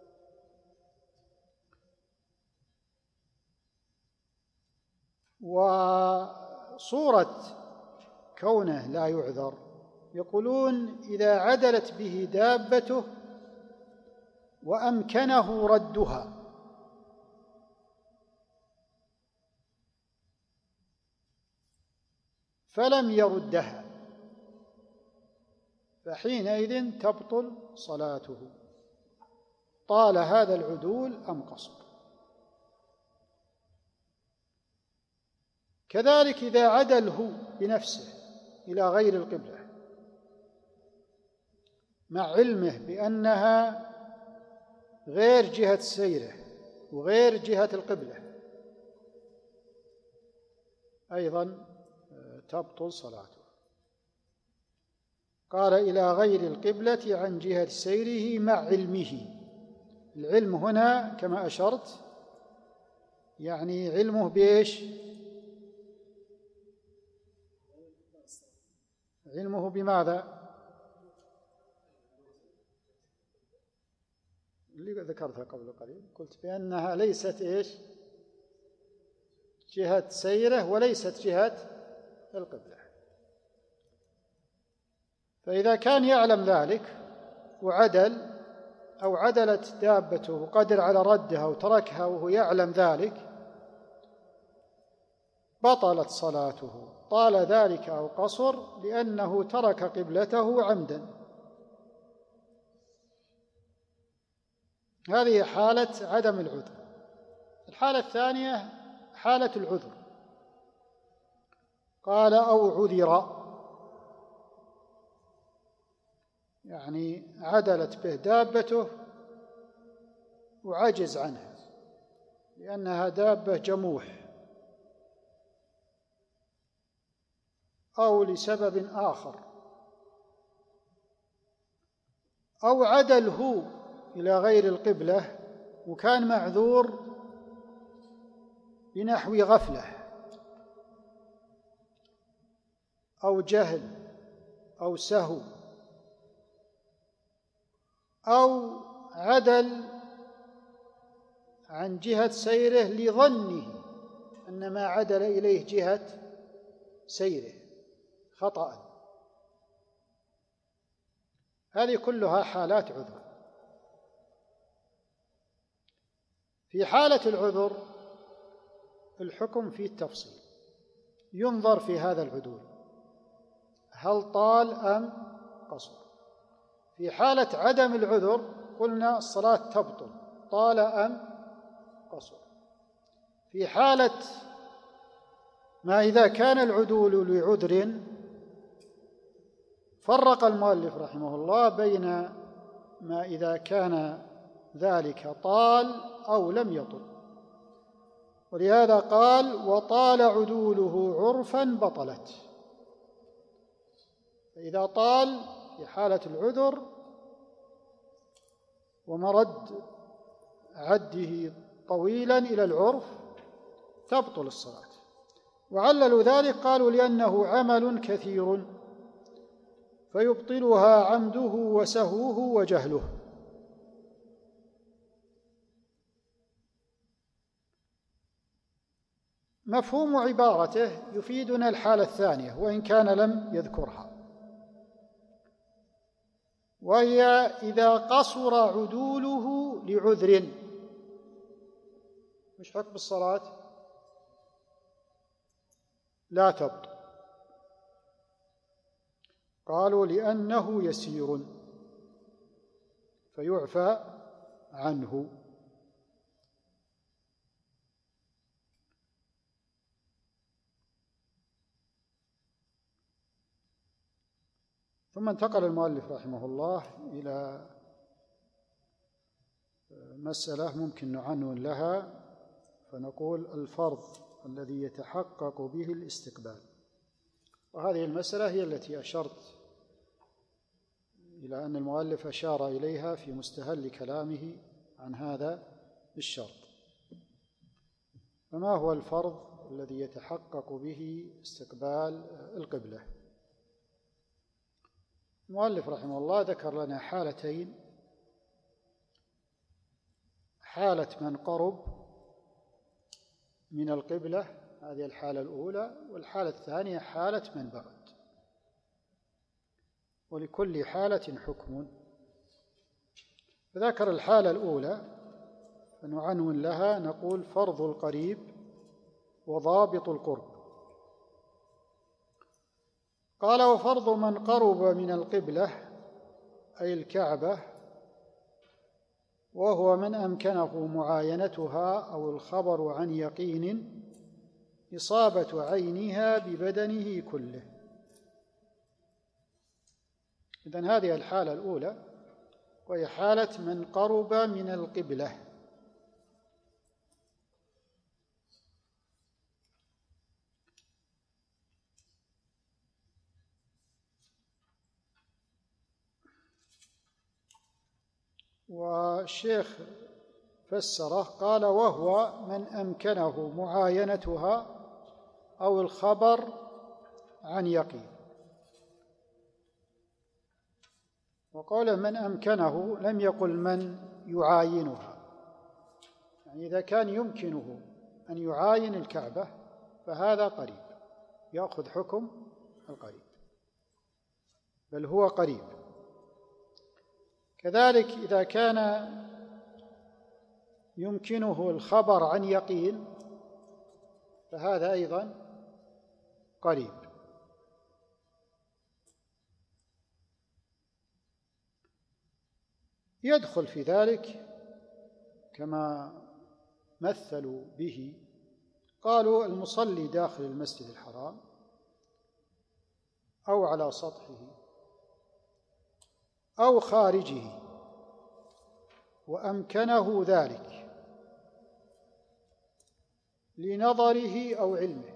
وصورة كونه لا يعذر يقولون: إذا عدلت به دابته وأمكنه ردها، فلم يردها، فحينئذ تبطل صلاته، طال هذا العدول أم قصر. كذلك إذا عدل هو بنفسه إلى غير القبلة مع علمه بأنها غير جهة سيره وغير جهة القبلة، أيضا تبطل صلاته. قال: إلى غير القبلة عن جهة سيره مع علمه. العلم هنا كما أشرت يعني علمه بإيش؟ علمه بماذا؟ اللي ذكرتها قبل قليل، قلت بأنها ليست إيش؟ جهة سيره وليست جهة القبلة. فإذا كان يعلم ذلك وعدل، أو عدلت دابته وقدر على ردها وتركها وهو يعلم ذلك، بطلت صلاته، طال ذلك أو قصر، لأنه ترك قبلته عمدا. هذه حالة عدم العذر. الحالة الثانية حالة العذر. قال: أو عذر، يعني عدلت به دابته وعجز عنها لأنها دابة جموح أو لسبب آخر، أو عدل هو إلى غير القبلة وكان معذور بنحو غفلة أو جهل أو سهو، أو عدل عن جهة سيره لظنه أن ما عدل إليه جهة سيره خطأ. هذه كلها حالات عذر. في حالة العذر الحكم فيه التفصيل، ينظر في هذا العدول هل طال أم قصر. في حالة عدم العذر قلنا الصلاة تبطل، طال أم قصر. في حالة ما إذا كان العدول لعذر فرق المؤلف رحمه الله بين ما إذا كان ذلك طال أو لم يطل، ولهذا قال: وطال عدوله عرفا بطلت. فإذا طال في حالة العذر ومرد عده طويلا إلى العرف تبطل الصلاة. وعللوا ذلك قالوا لأنه عمل كثير فيبطلها عمده وسهوه وجهله. مفهوم عبارته يفيدنا الحالة الثانية وإن كان لم يذكرها، وهي إذا قصر عدوله لعذر. مش حكم الصلاة؟ لا تبطل. قالوا لأنه يسير فيعفى عنه. ثم انتقل المؤلف رحمه الله إلى مسألة ممكن نعنون لها، فنقول الفرض الذي يتحقق به الاستقبال. وهذه المسألة هي التي أشرت إلى أن المؤلف أشار إليها في مستهل كلامه عن هذا الشرط. فما هو الفرض الذي يتحقق به استقبال القبلة؟ المؤلف رحمه الله ذكر لنا حالتين: حالة من قرب من القبلة، هذه الحالة الأولى، والحالة الثانية حالة من بعد، ولكل حالة حكم. فذكر الحالة الأولى فنعنون لها نقول فرض القريب وضابط القرب. قال: وفرض من قرب من القبلة أي الكعبة، وهو من أمكنه معاينتها أو الخبر عن يقين إصابة عينها ببدنه كله. إذن هذه الحالة الأولى، وهي حالة من قرب من القبلة. والشيخ فسره قال: وهو من أمكنه معاينتها أو الخبر عن يقين. وقال من أمكنه لم يقل من يعاينها، يعني إذا كان يمكنه أن يعاين الكعبة فهذا قريب، يأخذ حكم القريب، بل هو قريب. كذلك إذا كان يمكنه الخبر عن يقين فهذا أيضا قريب. يدخل في ذلك كما مثلوا به، قالوا المصلي داخل المسجد الحرام أو على سطحه أو خارجه وأمكنه ذلك لنظره أو علمه.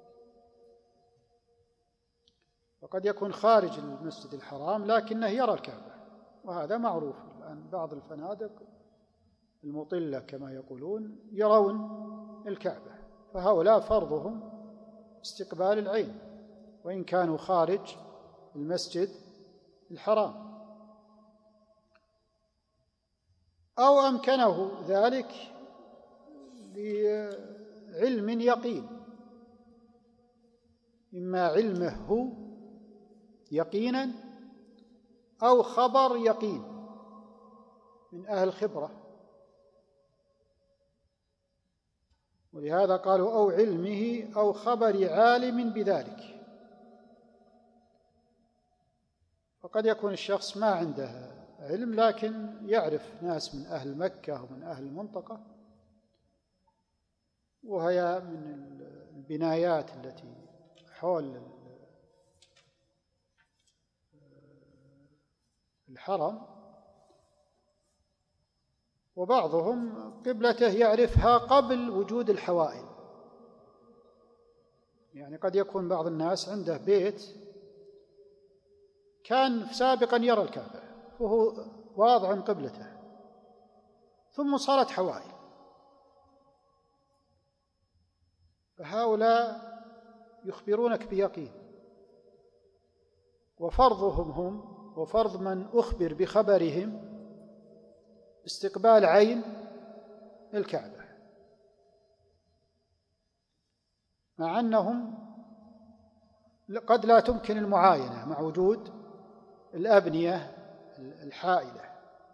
وقد يكون خارج المسجد الحرام لكنه يرى الكعبة، وهذا معروف الآن. بعض الفنادق المطلة كما يقولون يرون الكعبة، فهؤلاء فرضهم استقبال العين وإن كانوا خارج المسجد الحرام. أو أمكنه ذلك بعلم يقين، إما علمه هو يقينا أو خبر يقين من أهل خبرة، ولهذا قالوا أو علمه أو خبر عالم بذلك. فقد يكون الشخص ما عنده علم لكن يعرف ناس من أهل مكة ومن أهل المنطقة، وهي من البنايات التي حول الحرم، وبعضهم قبلته يعرفها قبل وجود الحوائل. يعني قد يكون بعض الناس عنده بيت كان سابقا يرى الكعبة وهو واضع قبلته، ثم صارت حوائل، فهؤلاء يخبرونك بيقين، وفرضهم هم وفرض من أخبر بخبرهم استقبال عين الكعبة، مع أنهم قد لا تمكن المعاينة مع وجود الأبنية الحائلة.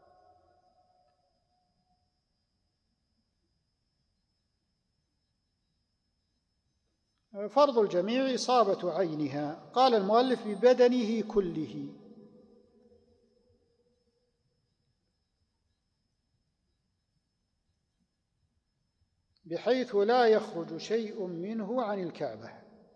فرض الجميع إصابة عينها. قال المؤلف ببدنه كله، بحيث لا يخرج شيء منه عن الكعبة.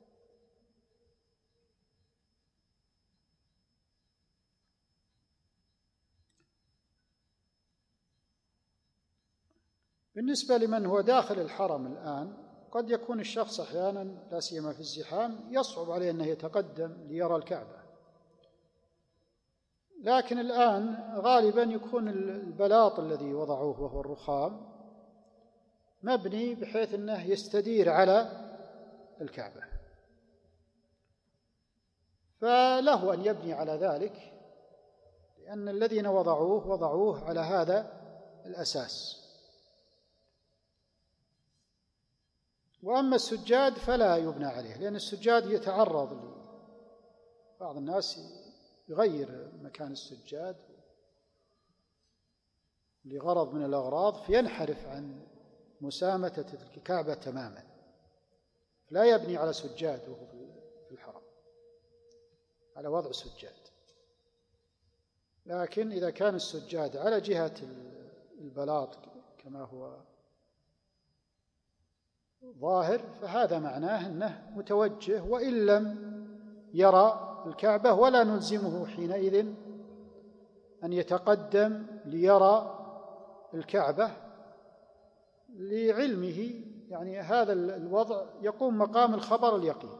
بالنسبة لمن هو داخل الحرم الآن، قد يكون الشخص أحيانا لا سيما في الزحام يصعب عليه أنه يتقدم ليرى الكعبة، لكن الآن غالبا يكون البلاط الذي وضعوه وهو الرخام مبني بحيث أنه يستدير على الكعبة، فله أن يبني على ذلك، لأن الذين وضعوه على هذا الأساس. وأما السجاد فلا يبنى عليه، لأن السجاد يتعرض بعض الناس يغير مكان السجاد لغرض من الأغراض فينحرف عن مسامة الكعبة تماما، لا يبني على سجاد وهو في الحرم على وضع سجاد. لكن إذا كان السجاد على جهة البلاط كما هو ظاهر فهذا معناه أنه متوجه وإن لم يرى الكعبة، ولا نلزمه حينئذ أن يتقدم ليرى الكعبة لعلمه، يعني هذا الوضع يقوم مقام الخبر اليقين،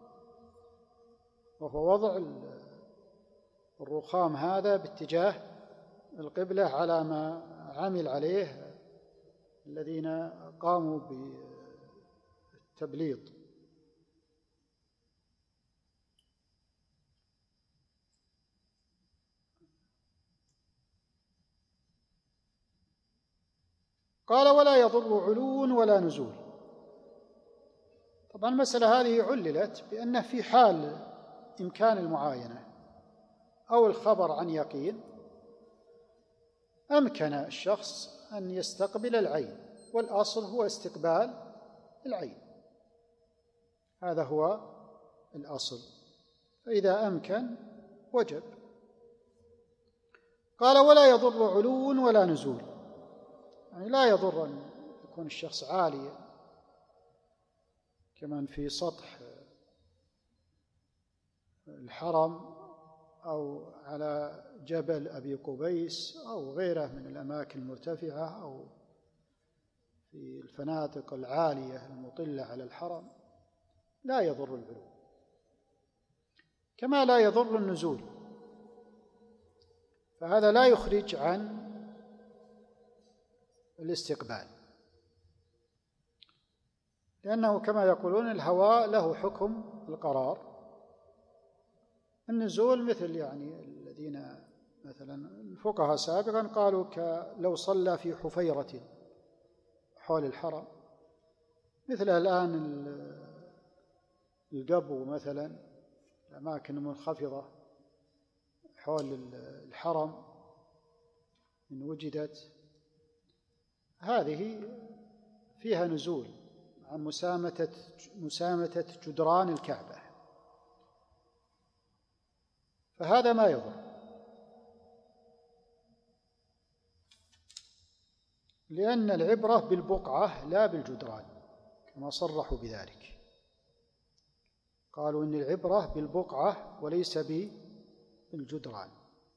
وهو وضع الرخام هذا باتجاه القبلة على ما عمل عليه الذين قاموا بالتبليط. قال ولا يضر علو ولا نزول. طبعا المسألة هذه عللت بأنه في حال إمكان المعاينة أو الخبر عن يقين أمكن الشخص أن يستقبل العين، والأصل هو استقبال العين، هذا هو الأصل، فإذا أمكن وجب. قال ولا يضر علو ولا نزول، يعني لا يضر أن يكون الشخص عاليا كمان في سطح الحرم أو على جبل أبي قبيس أو غيره من الأماكن المرتفعة أو في الفنادق العالية المطلة على الحرم، لا يضر العلو، كما لا يضر النزول، فهذا لا يخرج عن الاستقبال، لأنه كما يقولون الهواء له حكم القرار. النزول مثل يعني الذين مثلا الفقهاء سابقا قالوا لو صلى في حفيرة حول الحرم، مثل الآن القبو مثلا، الأماكن المنخفضة حول الحرم إن وجدت، هذه فيها نزول عن مسامة جدران الكعبة، فهذا ما يضر، لأن العبرة بالبقعة لا بالجدران كما صرحوا بذلك، قالوا إن العبرة بالبقعة وليس بالجدران.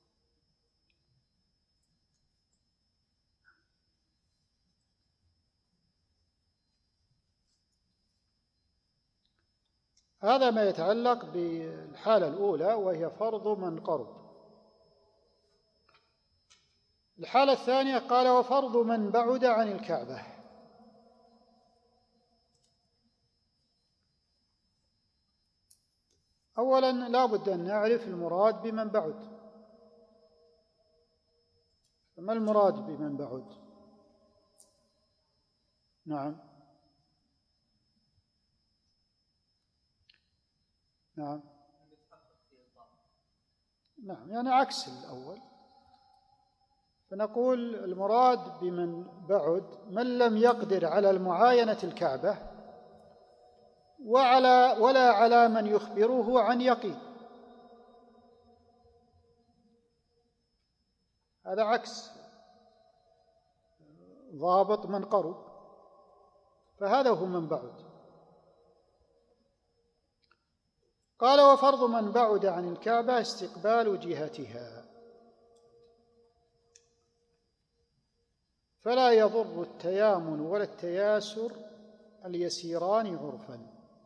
هذا ما يتعلق بالحالة الأولى وهي فرض من قرب. الحالة الثانية قال وفرض من بعد عن الكعبة. أولا لا بد أن نعرف المراد بمن بعد. فما المراد بمن بعد؟ نعم يعني عكس الأول. فنقول المراد بمن بعد من لم يقدر على المعاينة الكعبة ولا على من يخبره عن يقين. هذا عكس ضابط من قرب، فهذا هو من بعد. قال: وفرض من بعد عن الكعبة استقبال جهتها، فلا يضر التيامن ولا التياسر اليسيران عرفا.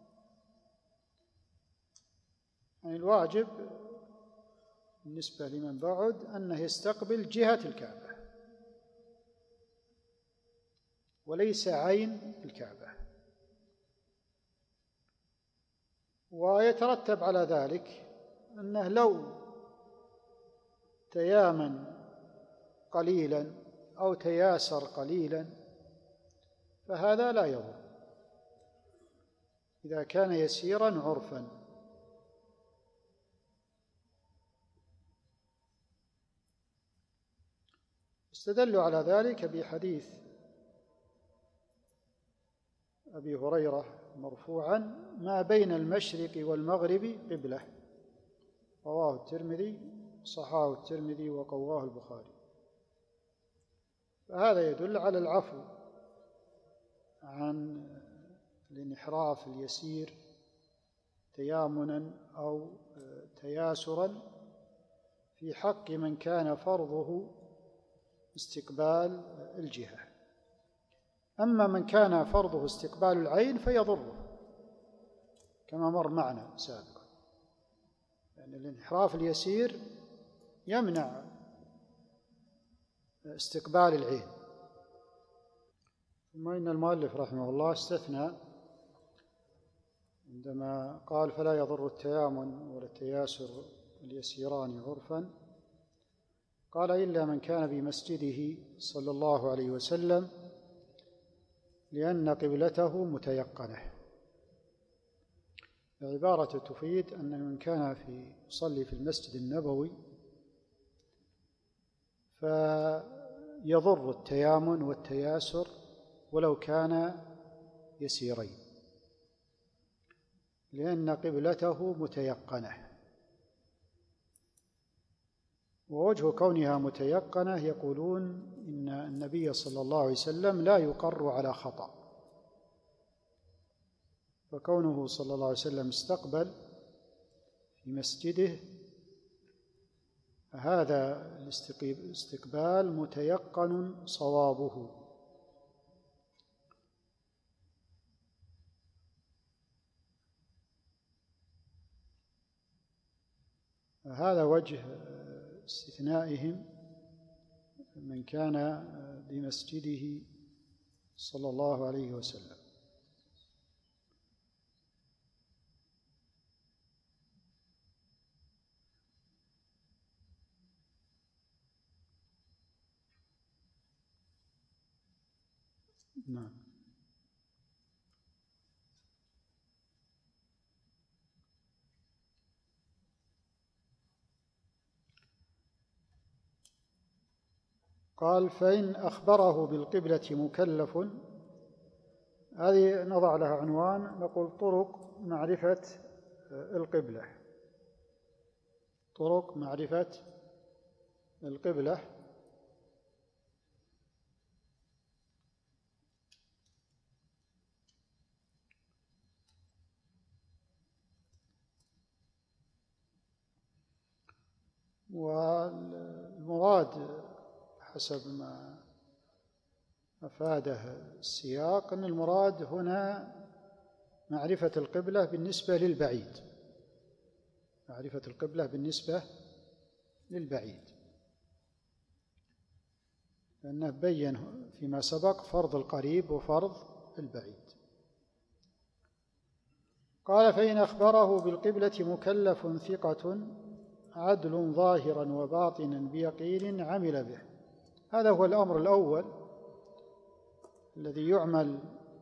يعني الواجب بالنسبة لمن بعد أنه يستقبل جهة الكعبة وليس عين الكعبة، ويترتب على ذلك أنه لو تيامن قليلا أو تياسر قليلا فهذا لا يضر إذا كان يسيرا عرفا. استدلوا على ذلك بحديث أبي هريرة مرفوعا: ما بين المشرق والمغرب قبلة، رواه الترمذي، صححه الترمذي وقواه البخاري. فهذا يدل على العفو عن الانحراف اليسير تيامنا أو تياسرا في حق من كان فرضه استقبال الجهة. أما من كان فرضه استقبال العين فيضره كما مر معنا سابقا، يعني الانحراف اليسير يمنع استقبال العين. ثم إن المؤلف رحمه الله استثنى عندما قال: فلا يضر التيامن ولا التياسر اليسيران عرفا، قال: إلا من كان بمسجده صلى الله عليه وسلم، لأن قبلته متيقنة. العبارة تفيد أن من كان يصلي في المسجد النبوي فيضر التيامن والتياسر ولو كان يسيرين، لأن قبلته متيقنة. ووجه كونها متيقنة يقولون إن النبي صلى الله عليه وسلم لا يقر على خطأ، فكونه صلى الله عليه وسلم استقبل في مسجده هذا الاستقبال متيقن صوابه. هذا وجه استثنائهم من كان بمسجده صلى الله عليه وسلم. نعم. قال: فإن أخبره بالقبلة مكلف، هذه نضع لها عنوان، نقول: طرق معرفة القبلة. طرق معرفة القبلة. والمراد حسب ما أفاده السياق أن المراد هنا معرفة القبلة بالنسبة للبعيد، معرفة القبلة بالنسبة للبعيد، لأنه بين فيما سبق فرض القريب وفرض البعيد. قال: فإن أخبره بالقبلة مكلف ثقة عدل ظاهرا وباطنا بيقين عمل به. هذا هو الأمر الأول الذي يعمل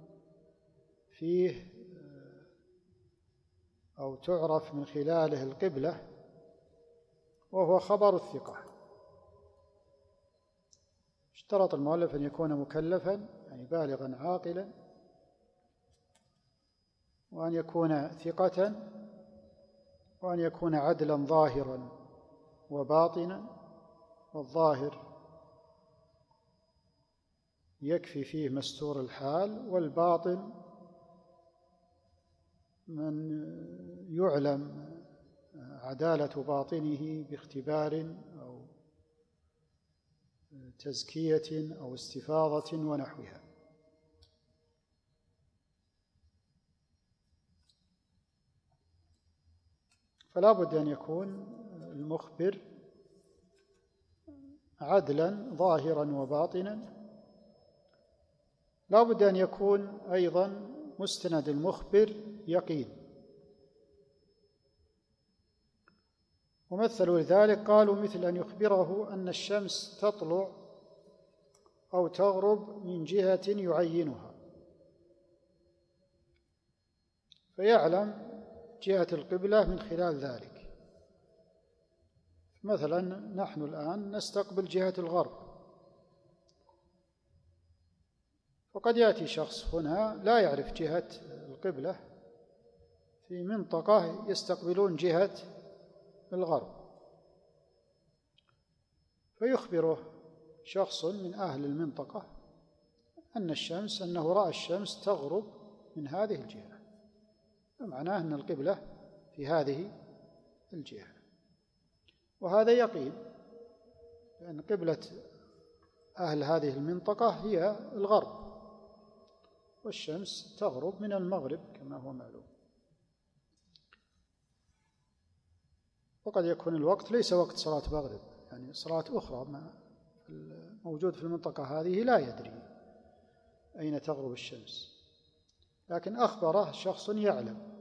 فيه أو تعرف من خلاله القبلة، وهو خبر الثقة. اشترط المؤلف أن يكون مكلفا، يعني بالغا عاقلا، وأن يكون ثقة، وأن يكون عدلا ظاهرا وباطنا. والظاهر يكفي فيه مستور الحال، والباطن من يعلم عدالة باطنه باختبار أو تزكية أو استفاضة ونحوها. فلا بد أن يكون المخبر عدلا ظاهرا وباطنا. لا بد أن يكون أيضا مستند المخبر يقين. ومثلوا لذلك قالوا: مثل أن يخبره أن الشمس تطلع أو تغرب من جهة يعينها، فيعلم جهة القبلة من خلال ذلك. مثلا نحن الآن نستقبل جهة الغرب، وقد يأتي شخص هنا لا يعرف جهة القبلة، في منطقة يستقبلون جهة الغرب، فيخبره شخص من أهل المنطقة أنه رأى الشمس تغرب من هذه الجهة، فمعناه أن القبلة في هذه الجهة. وهذا يقين، لأن قبلة أهل هذه المنطقة هي الغرب، والشمس تغرب من المغرب كما هو معلوم. وقد يكون الوقت ليس وقت صلاة مغرب، يعني صلاة أخرى، موجود في المنطقة هذه لا يدري أين تغرب الشمس، لكن أخبره شخص يعلم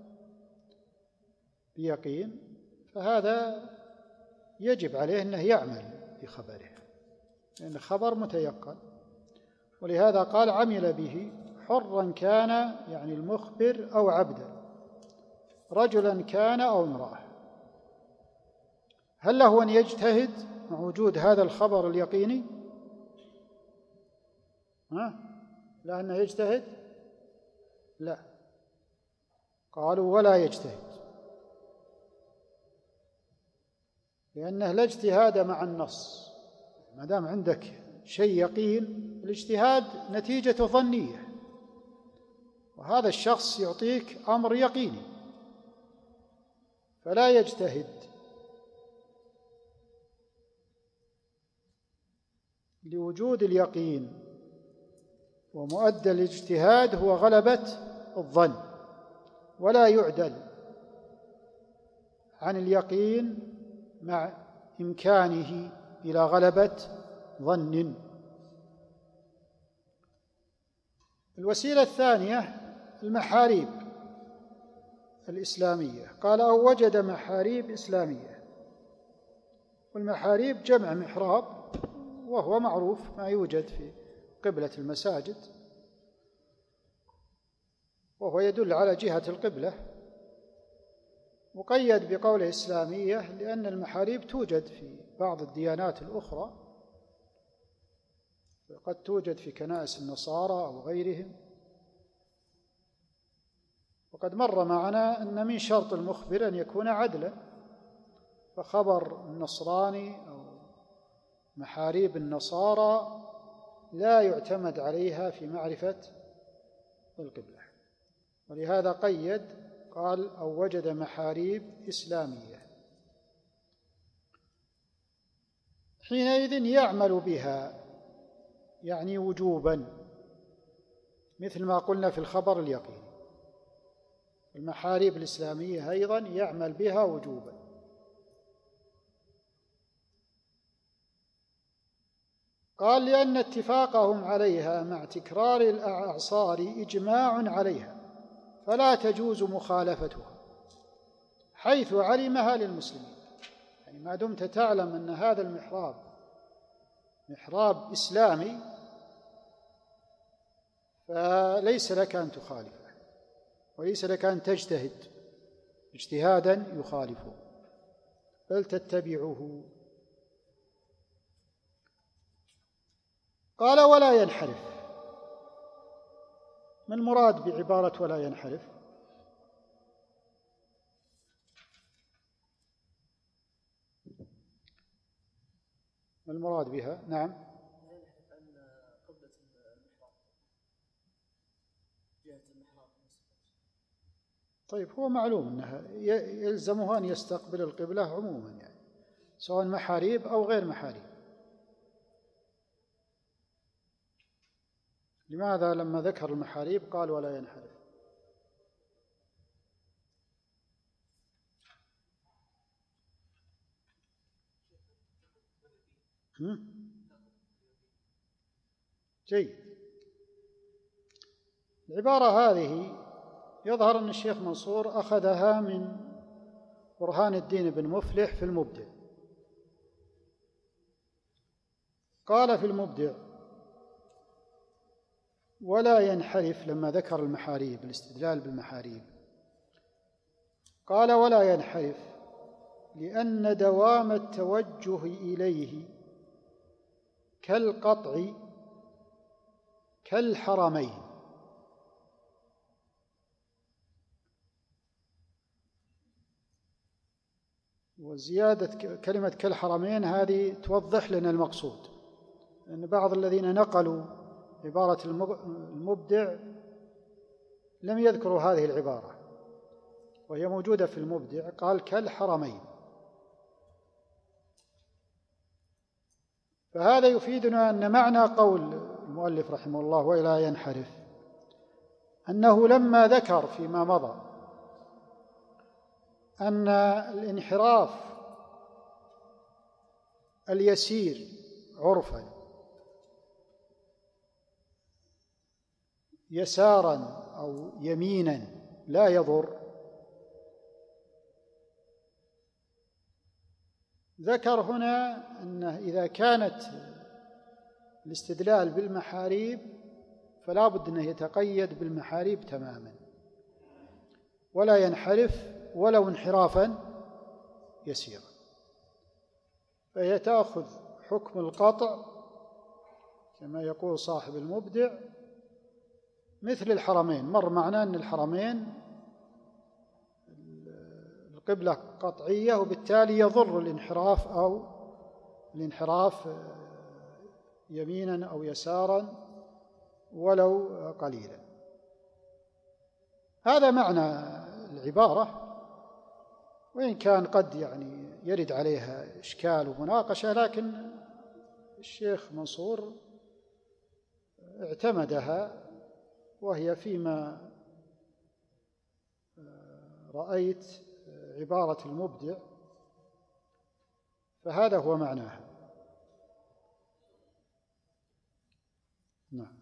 بيقين، فهذا يجب عليه أنه يعمل بخبره، لأن خبر متيقن. ولهذا قال: عمل به حرا كان، يعني المخبر، أو عبدا، رجلا كان أو امرأة. هل له أن يجتهد مع وجود هذا الخبر اليقيني؟ لا أنه يجتهد؟ لا، قالوا: ولا يجتهد، لأنه لا اجتهاد مع النص. ما دام عندك شيء يقين، الاجتهاد نتيجة ظنية، وهذا الشخص يعطيك أمر يقيني، فلا يجتهد. لوجود اليقين، ومؤدى الاجتهاد هو غلبة الظن، ولا يعدل عن اليقين مع إمكانه إلى غلبة ظن. الوسيلة الثانية المحاريب الإسلامية. قال: أو وجد محاريب إسلامية. والمحاريب جمع محراب، وهو معروف ما يوجد في قبلة المساجد، وهو يدل على جهة القبلة. مقيد بقوله إسلامية لأن المحاريب توجد في بعض الديانات الأخرى، قد توجد في كنائس النصارى أو غيرهم. وقد مر معنا أن من شرط المخبر أن يكون عدلا، فخبر النصراني أو محاريب النصارى لا يعتمد عليها في معرفة القبلة. ولهذا قيد، قال: أو وجد محاريب إسلامية. حينئذ يعمل بها، يعني وجوبا، مثل ما قلنا في الخبر اليقين. المحاريب الإسلامية أيضا يعمل بها وجوبا. قال: لأن اتفاقهم عليها مع تكرار الأعصار إجماع عليها. فلا تجوز مخالفتها حيث علمها للمسلمين. يعني ما دمت تعلم أن هذا المحراب محراب إسلامي فليس لك أن تخالفه، وليس لك أن تجتهد اجتهادا يخالفه، بل تتبعه. قال ولا ينحرف. ما المراد بعبارة ولا ينحرف؟ ما المراد بها؟ نعم. طيب هو معلوم أنها يلزمها أن يستقبل القبلة عموما، يعني سواء محاريب أو غير محاريب. لماذا لما ذكر المحاريب قال ولا ينحرف؟ جيد. العبارة هذه يظهر أن الشيخ منصور أخذها من برهان الدين بن مفلح في المبدع. قال في المبدع ولا ينحرف لما ذكر المحاريب، الاستدلال بالمحاريب، قال ولا ينحرف لأن دوام التوجه إليه كالقطع كالحرمين. وزيادة كلمة كالحرمين هذه توضح لنا المقصود، لأن بعض الذين نقلوا عبارة المبدع لم يذكروا هذه العبارة، وهي موجودة في المبدع، قال كالحرمين. فهذا يفيدنا أن معنى قول المؤلف رحمه الله ولا ينحرف أنه لما ذكر فيما مضى أن الانحراف اليسير عرفا يسارا أو يمينا لا يضر، ذكر هنا أنه إذا كانت الاستدلال بالمحاريب فلا بد أنه يتقيد بالمحاريب تماما، ولا ينحرف ولو انحرافا يسيرا، فهي تأخذ حكم القطع كما يقول صاحب المبدع مثل الحرمين. مر معنا أن الحرمين القبلة قطعية، وبالتالي يضر الانحراف أو الانحراف يمينا أو يسارا ولو قليلا. هذا معنى العبارة، وإن كان قد يعني يرد عليها إشكال ومناقشة، لكن الشيخ منصور اعتمدها، وهي فيما رأيت عبارة المبدع، فهذا هو معناها. نعم.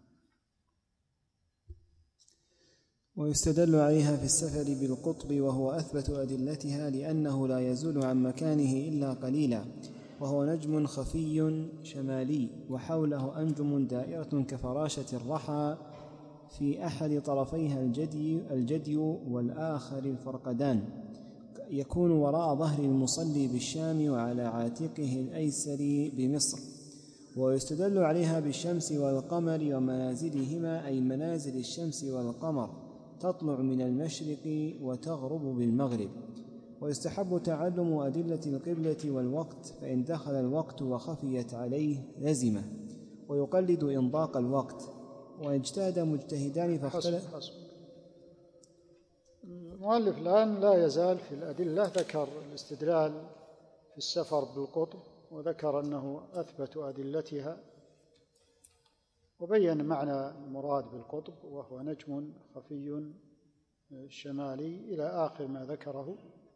ويستدل عليها في السفر بالقطب، وهو أثبت أدلتها لأنه لا يزول عن مكانه إلا قليلا، وهو نجم خفي شمالي وحوله أنجم دائرة كفراشة الرحى، في أحد طرفيها الجدي والآخر الفرقدان، يكون وراء ظهر المصلي بالشام وعلى عاتقه الأيسر بمصر. ويستدل عليها بالشمس والقمر ومنازلهما، أي منازل الشمس والقمر، تطلع من المشرق وتغرب بالمغرب. ويستحب تعلم أدلة القبلة والوقت، فإن دخل الوقت وخفيت عليه لزمه، ويقلد إن ضاق الوقت، وإن اجتهد مجتهدان فاختلف. المؤلف الآن لا يزال في الأدلة، ذكر الاستدلال في السفر بالقطب، وذكر أنه أثبت أدلتها، وبين معنى المراد بالقطب وهو نجم خفي شمالي إلى آخر ما ذكره.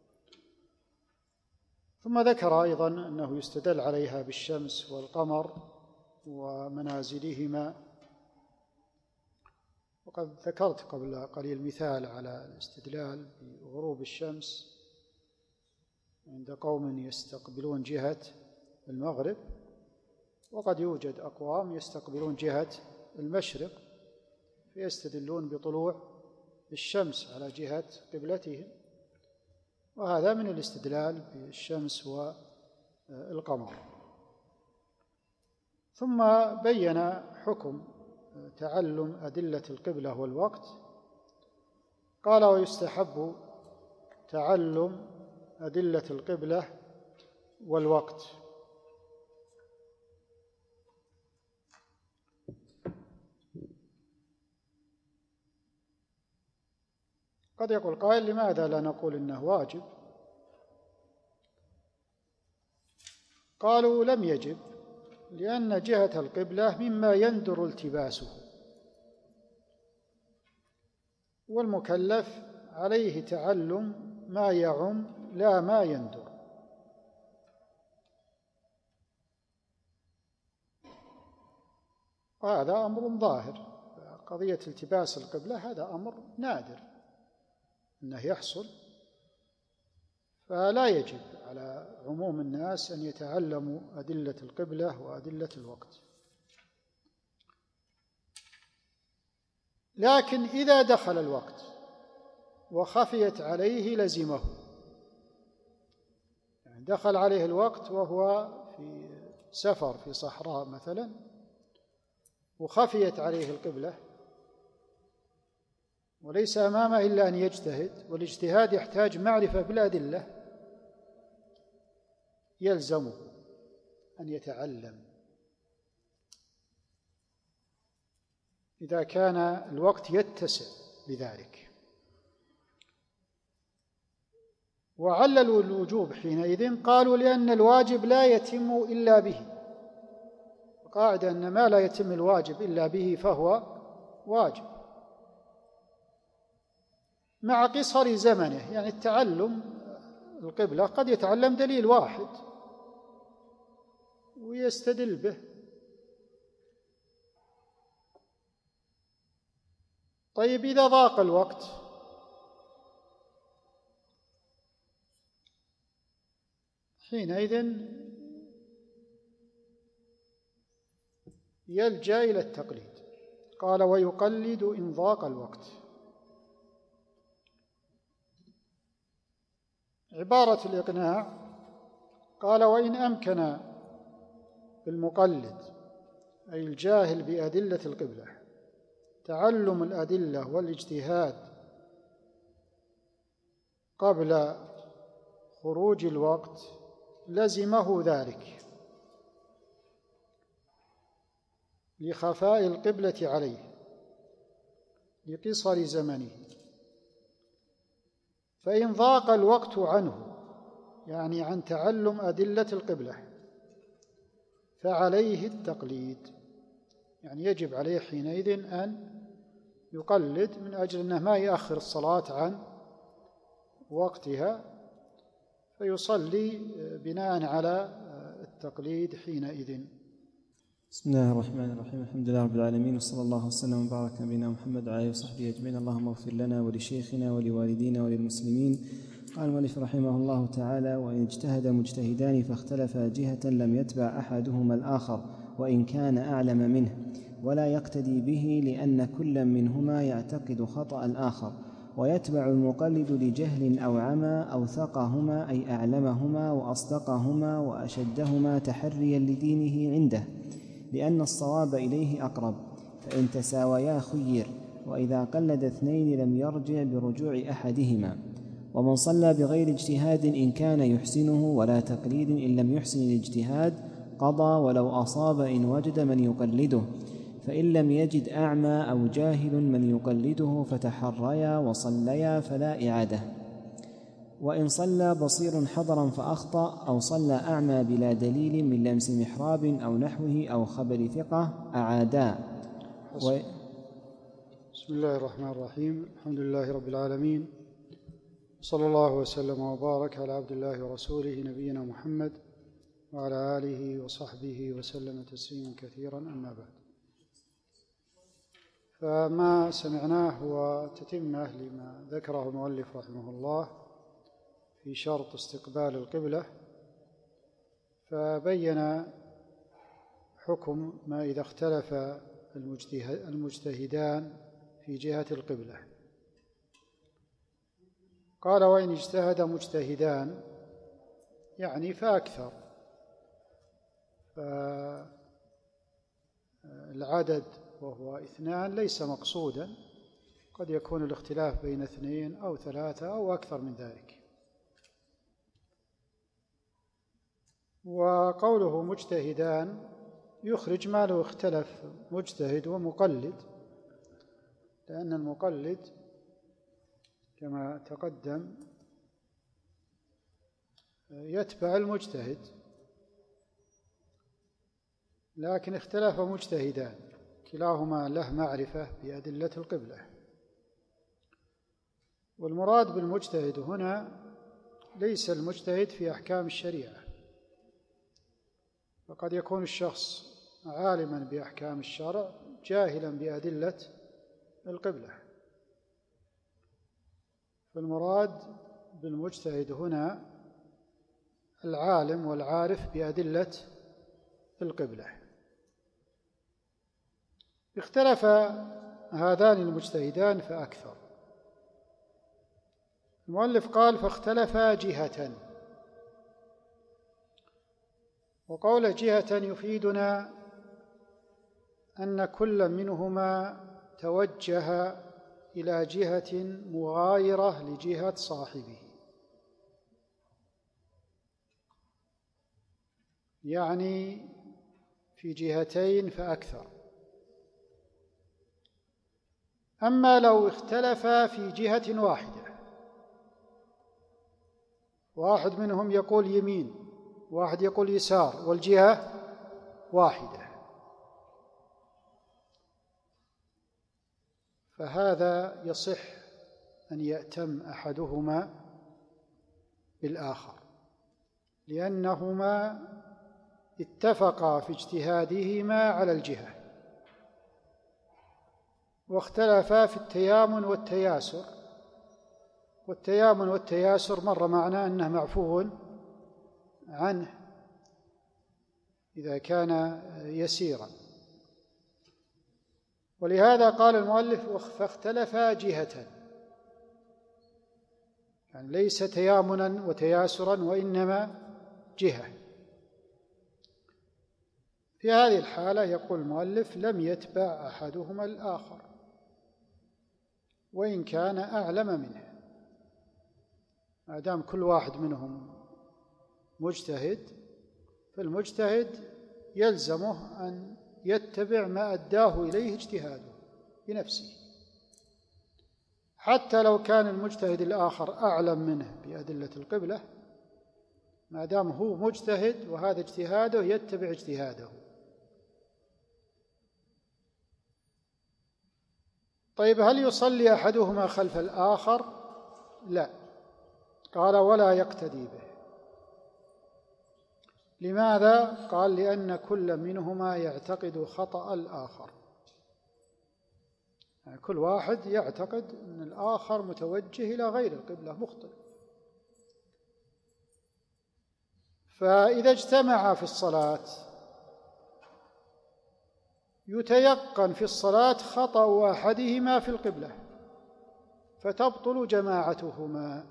ثم ذكر أيضا أنه يستدل عليها بالشمس والقمر ومنازلهما، وقد ذكرت قبل قليل مثال على الاستدلال بغروب الشمس عند قوم يستقبلون جهة المغرب، وقد يوجد أقوام يستقبلون جهة المشرق فيستدلون بطلوع الشمس على جهة قبلتهم، وهذا من الاستدلال بالشمس والقمر. ثم بين حكم تعلم أدلة القبلة والوقت، قال: ويستحب تعلم أدلة القبلة والوقت. قد يقول قائل: لماذا لا نقول إنه واجب؟ قالوا: لم يجب، لأن جهة القبلة مما يندر التباسه، والمكلف عليه تعلم ما يعم لا ما يندر. وهذا أمر ظاهر، قضية التباس القبلة هذا أمر نادر أنه يحصل، فلا يجب على عموم الناس أن يتعلموا أدلة القبلة وأدلة الوقت. لكن إذا دخل الوقت وخفيت عليه لزمه، يعني دخل عليه الوقت وهو في سفر في صحراء مثلا وخفيت عليه القبلة وليس أمامه إلا أن يجتهد، والاجتهاد يحتاج معرفة بالأدلة، يلزمه أن يتعلم إذا كان الوقت يتسع لذلك. وعللوا الوجوب حينئذ، قالوا: لأن الواجب لا يتم إلا به. القاعدة أن ما لا يتم الواجب إلا به فهو واجب، مع قصر زمنه. يعني التعلم القبلة قد يتعلم دليل واحد ويستدل به. طيب إذا ضاق الوقت حينئذ يلجأ إلى التقليد. قال: ويقلد إن ضاق الوقت. عبارة الإقناع قال: وإن أمكن المقلد أي الجاهل بأدلة القبلة تعلم الأدلة والاجتهاد قبل خروج الوقت لزمه ذلك لخفاء القبلة عليه لقصر زمنه. فإن ضاق الوقت عنه، يعني عن تعلم أدلة القبلة، فعليه التقليد، يعني يجب عليه حينئذ أن يقلد من أجل أنه ما يأخر الصلاة عن وقتها، فيصلي بناء على التقليد حينئذ. بسم الله الرحمن الرحيم. الحمد لله رب العالمين، وصلى الله وسلم وبارك على نبينا محمد وعلى اله وصحبه اجمعين. اللهم اغفر لنا ولشيخنا ولوالدينا وللمسلمين. قال المؤلف رحمه الله تعالى: وإن اجتهد مجتهدان فاختلفا جهة لم يتبع أحدهما الآخر وإن كان أعلم منه، ولا يقتدي به، لأن كل منهما يعتقد خطأ الآخر، ويتبع المقلد لجهل أو عمى أوثقهما أي أعلمهما وأصدقهما وأشدهما تحريا لدينه عنده، لأن الصواب إليه أقرب، فإن تساويا خير، وإذا قلد اثنين لم يرجع برجوع أحدهما. ومن صلى بغير اجتهاد إن كان يحسنه، ولا تقليد إن لم يحسن الاجتهاد، قضى ولو أصاب إن وجد من يقلده، فإن لم يجد أعمى أو جاهل من يقلده فتحريا وصليا فلا إعادة. وإن صلى بصير حضرا فأخطأ، أو صلى أعمى بلا دليل من لمس محراب أو نحوه أو خبر ثقة، أعادا. بسم الله الرحمن الرحيم. الحمد لله رب العالمين، صلى الله وسلم وبارك على عبد الله ورسوله نبينا محمد وعلى آله وصحبه وسلم تسليما كثيرا. أما بعد، فما سمعناه هو تتمة لما ذكره المؤلف رحمه الله في شرط استقبال القبلة، فبين حكم ما إذا اختلف المجتهدان في جهة القبلة. قال: وإن اجتهد مجتهدان يعني فأكثر، فالعدد وهو 2 ليس مقصودا، قد يكون الاختلاف بين 2 أو 3 أو أكثر من ذلك. وقوله مجتهدان يخرج ما لو اختلف مجتهد ومقلد، لأن المقلد كما تقدم يتبع المجتهد، لكن اختلف مجتهدان كلاهما له معرفة بأدلة القبلة. والمراد بالمجتهد هنا ليس المجتهد في أحكام الشريعة، فقد يكون الشخص عالما بأحكام الشرع جاهلا بأدلة القبلة. فالمراد بالمجتهد هنا العالم والعارف بأدلة القبلة. اختلف هذان المجتهدان فأكثر. المؤلف قال: فاختلفا جهة. وقول جهة يفيدنا أن كل منهما توجه إلى جهة مغايرة لجهة صاحبه، يعني في جهتين فأكثر. أما لو اختلفا في جهة واحدة، واحد منهم يقول يمين، واحد يقول يسار، والجهة واحدة، فهذا يصح أن يأتم أحدهما بالآخر، لأنهما اتفقا في اجتهادهما على الجهة، واختلفا في التيامن والتياسر. والتيامن والتياسر مر معنا أنه معفو عنه إذا كان يسيرا. ولهذا قال المؤلف: فاختلفا جهة، يعني ليس تيامنا وتياسرا وإنما جهة. في هذه الحالة يقول المؤلف: لم يتبع أحدهما الآخر وإن كان أعلم منه، ما دام كل واحد منهم مجتهد، فالمجتهد يلزمه أن يتبع ما أداه إليه اجتهاده بنفسه، حتى لو كان المجتهد الآخر أعلم منه بأدلة القبلة، ما دام هو مجتهد وهذا اجتهاده يتبع اجتهاده. طيب، هل يصلي أحدهما خلف الآخر؟ لا. قال: ولا يقتدي به. لماذا؟ قال: لأن كل منهما يعتقد خطأ الآخر، يعني كل واحد يعتقد أن الآخر متوجه إلى غير القبلة، مخطئ. فإذا اجتمعا في الصلاة يتيقن في الصلاة خطأ أحدهما في القبلة، فتبطل جماعتهما.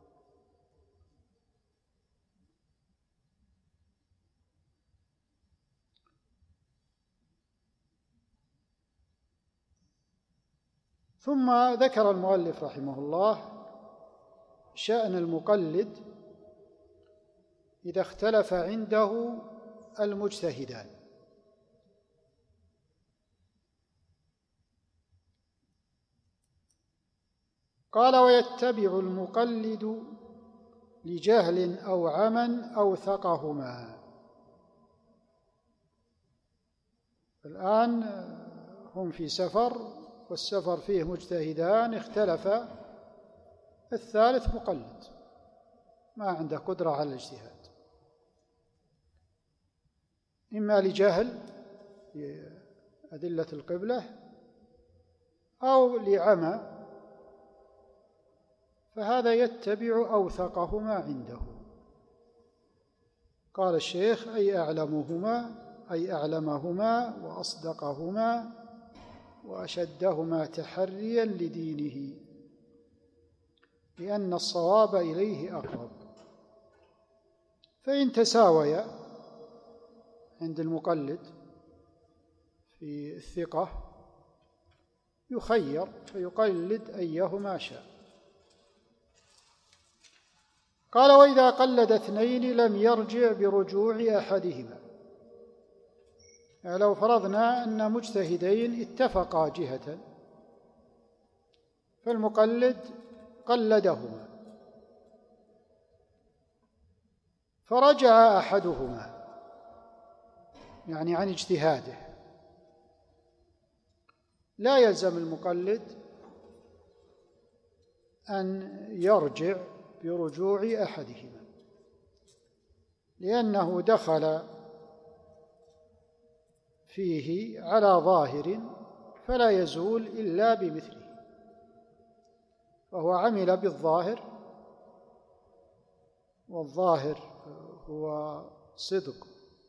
ثم ذكر المؤلف رحمه الله شأن المقلد إذا اختلف عنده المجتهدان. قال: ويتبع المقلد لجهل أو عمى أوثقهما. الآن هم في سفر، والسفر فيه مجتهدان، اختلف الثالث مقلد ما عنده قدرة على الاجتهاد، إما لجهل بأدلة القبلة أو لعمى، فهذا يتبع أوثقهما عنده. قال الشيخ: أي أعلمهما وأصدقهما وأشدهما تحريا لدينه، لأن الصواب إليه أقرب. فإن تساويا عند المقلد في الثقة يخير فيقلد أيهما شاء. قال: وإذا قلد اثنين لم يرجع برجوع أحدهما. يعني لو فرضنا أن مجتهدين اتفقا جهة، فالمقلد قلدهما فرجع أحدهما يعني عن اجتهاده، لا يلزم المقلد أن يرجع برجوع أحدهما، لأنه دخل فيه على ظاهر فلا يزول إلا بمثله، فهو عمل بالظاهر، والظاهر هو صدق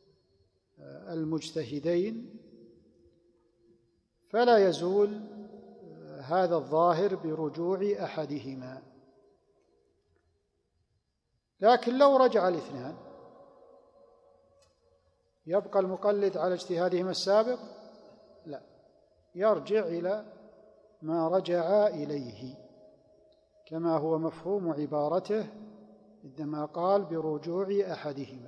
المجتهدين، فلا يزول هذا الظاهر برجوع أحدهما. لكن لو رجع الاثنان يبقى المقلد على اجتهادهما السابق؟ لا، يرجع إلى ما رجع إليه، كما هو مفهوم عبارته عندما قال برجوع أحدهما.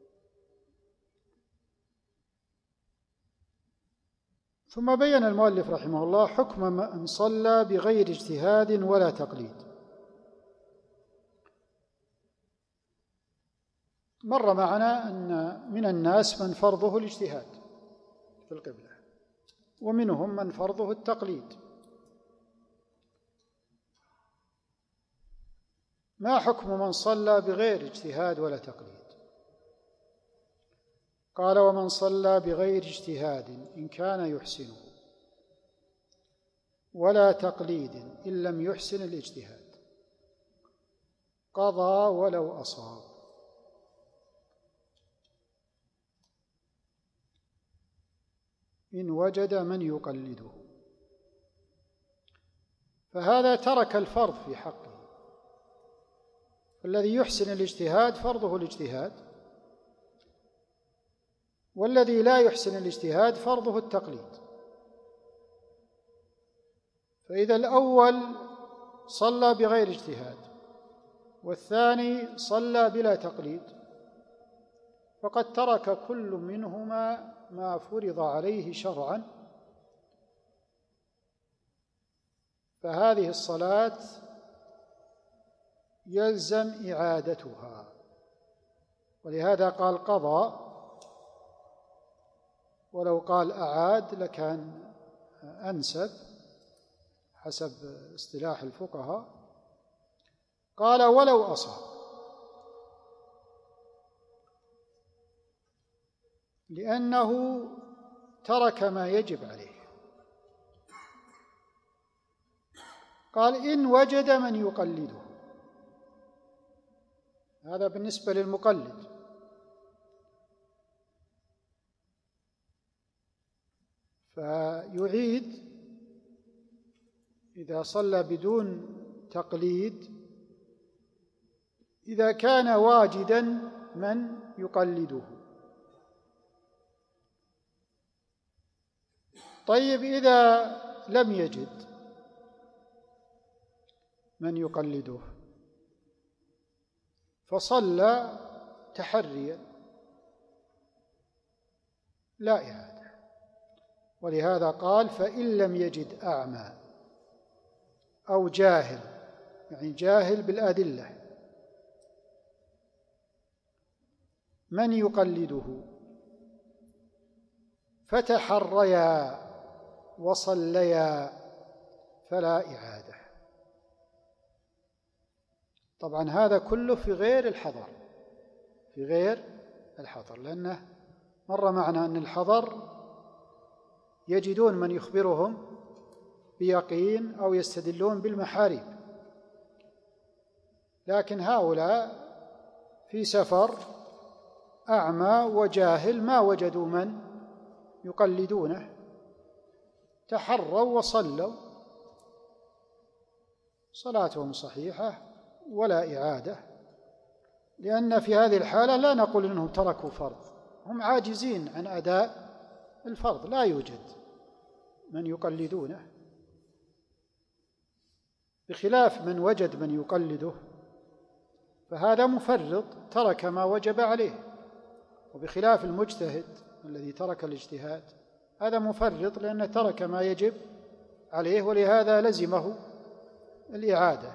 ثم بين المؤلف رحمه الله حكم من صلى بغير اجتهاد ولا تقليد. مر معنا أن من الناس من فرضه الاجتهاد في القبلة، ومنهم من فرضه التقليد. ما حكم من صلى بغير اجتهاد ولا تقليد؟ قال: ومن صلى بغير اجتهاد إن كان يحسنه ولا تقليد إن لم يحسن الاجتهاد قضى ولو أصاب. إن وجد من يقلده، فهذا ترك الفرض في حقه. الذي يحسن الاجتهاد فرضه الاجتهاد، والذي لا يحسن الاجتهاد فرضه التقليد. فإذا الأول صلى بغير اجتهاد والثاني صلى بلا تقليد، فقد ترك كل منهما ما فرض عليه شرعا، فهذه الصلاة يلزم إعادتها. ولهذا قال قضى، ولو قال أعاد لكان أنسب حسب اصطلاح الفقهاء. قال ولو أصاب، لأنه ترك ما يجب عليه. قال إن وجد من يقلده، هذا بالنسبة للمقلد. فيعيد إذا صلى بدون تقليد إذا كان واجدا من يقلده. طيب إذا لم يجد من يقلده فصلى تحريا لا إعادة. ولهذا قال فإن لم يجد أعمى أو جاهل، يعني جاهل بالأدلة، من يقلده فتحريا وصليا فلا إعادة. طبعا هذا كله في غير الحضر، في غير الحضر، لأنه مر معنا أن الحضر يجدون من يخبرهم بيقين أو يستدلون بالمحاريب. لكن هؤلاء في سفر أعمى وجاهل ما وجدوا من يقلدونه، تحروا وصلوا، صلاتهم صحيحة ولا إعادة، لأن في هذه الحالة لا نقول إنهم تركوا فرض، هم عاجزين عن أداء الفرض، لا يوجد من يقلدونه، بخلاف من وجد من يقلده فهذا مفرط ترك ما وجب عليه، وبخلاف المجتهد الذي ترك الاجتهاد هذا مفرط لأنه ترك ما يجب عليه ولهذا لزمه الإعادة.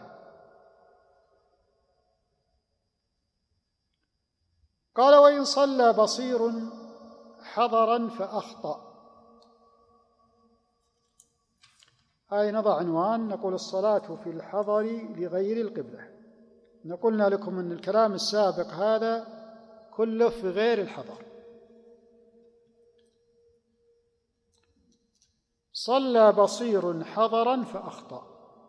قال: وإن صلى بصير حضرا فأخطأ. هاي نضع عنوان، نقول الصلاة في الحضر لغير القبلة. قلنا لكم أن الكلام السابق هذا كله في غير الحضر. صلى بصير حضرا فأخطأ.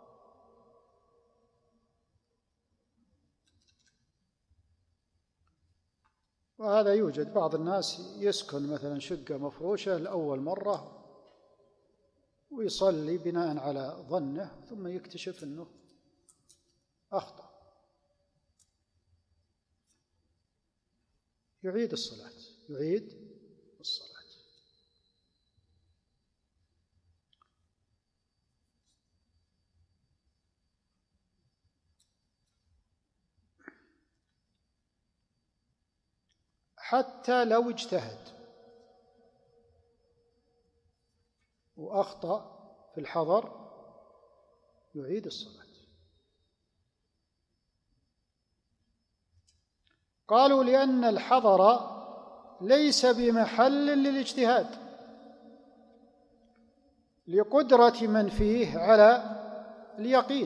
وهذا يوجد، بعض الناس يسكن مثلا شقة مفروشة لأول مرة ويصلي بناء على ظنه ثم يكتشف أنه أخطأ، يعيد الصلاة. حتى لو اجتهد وأخطأ في الحضر يعيد الصلاة. قالوا: لأن الحضر ليس بمحل للاجتهاد لقدرة من فيه على اليقين.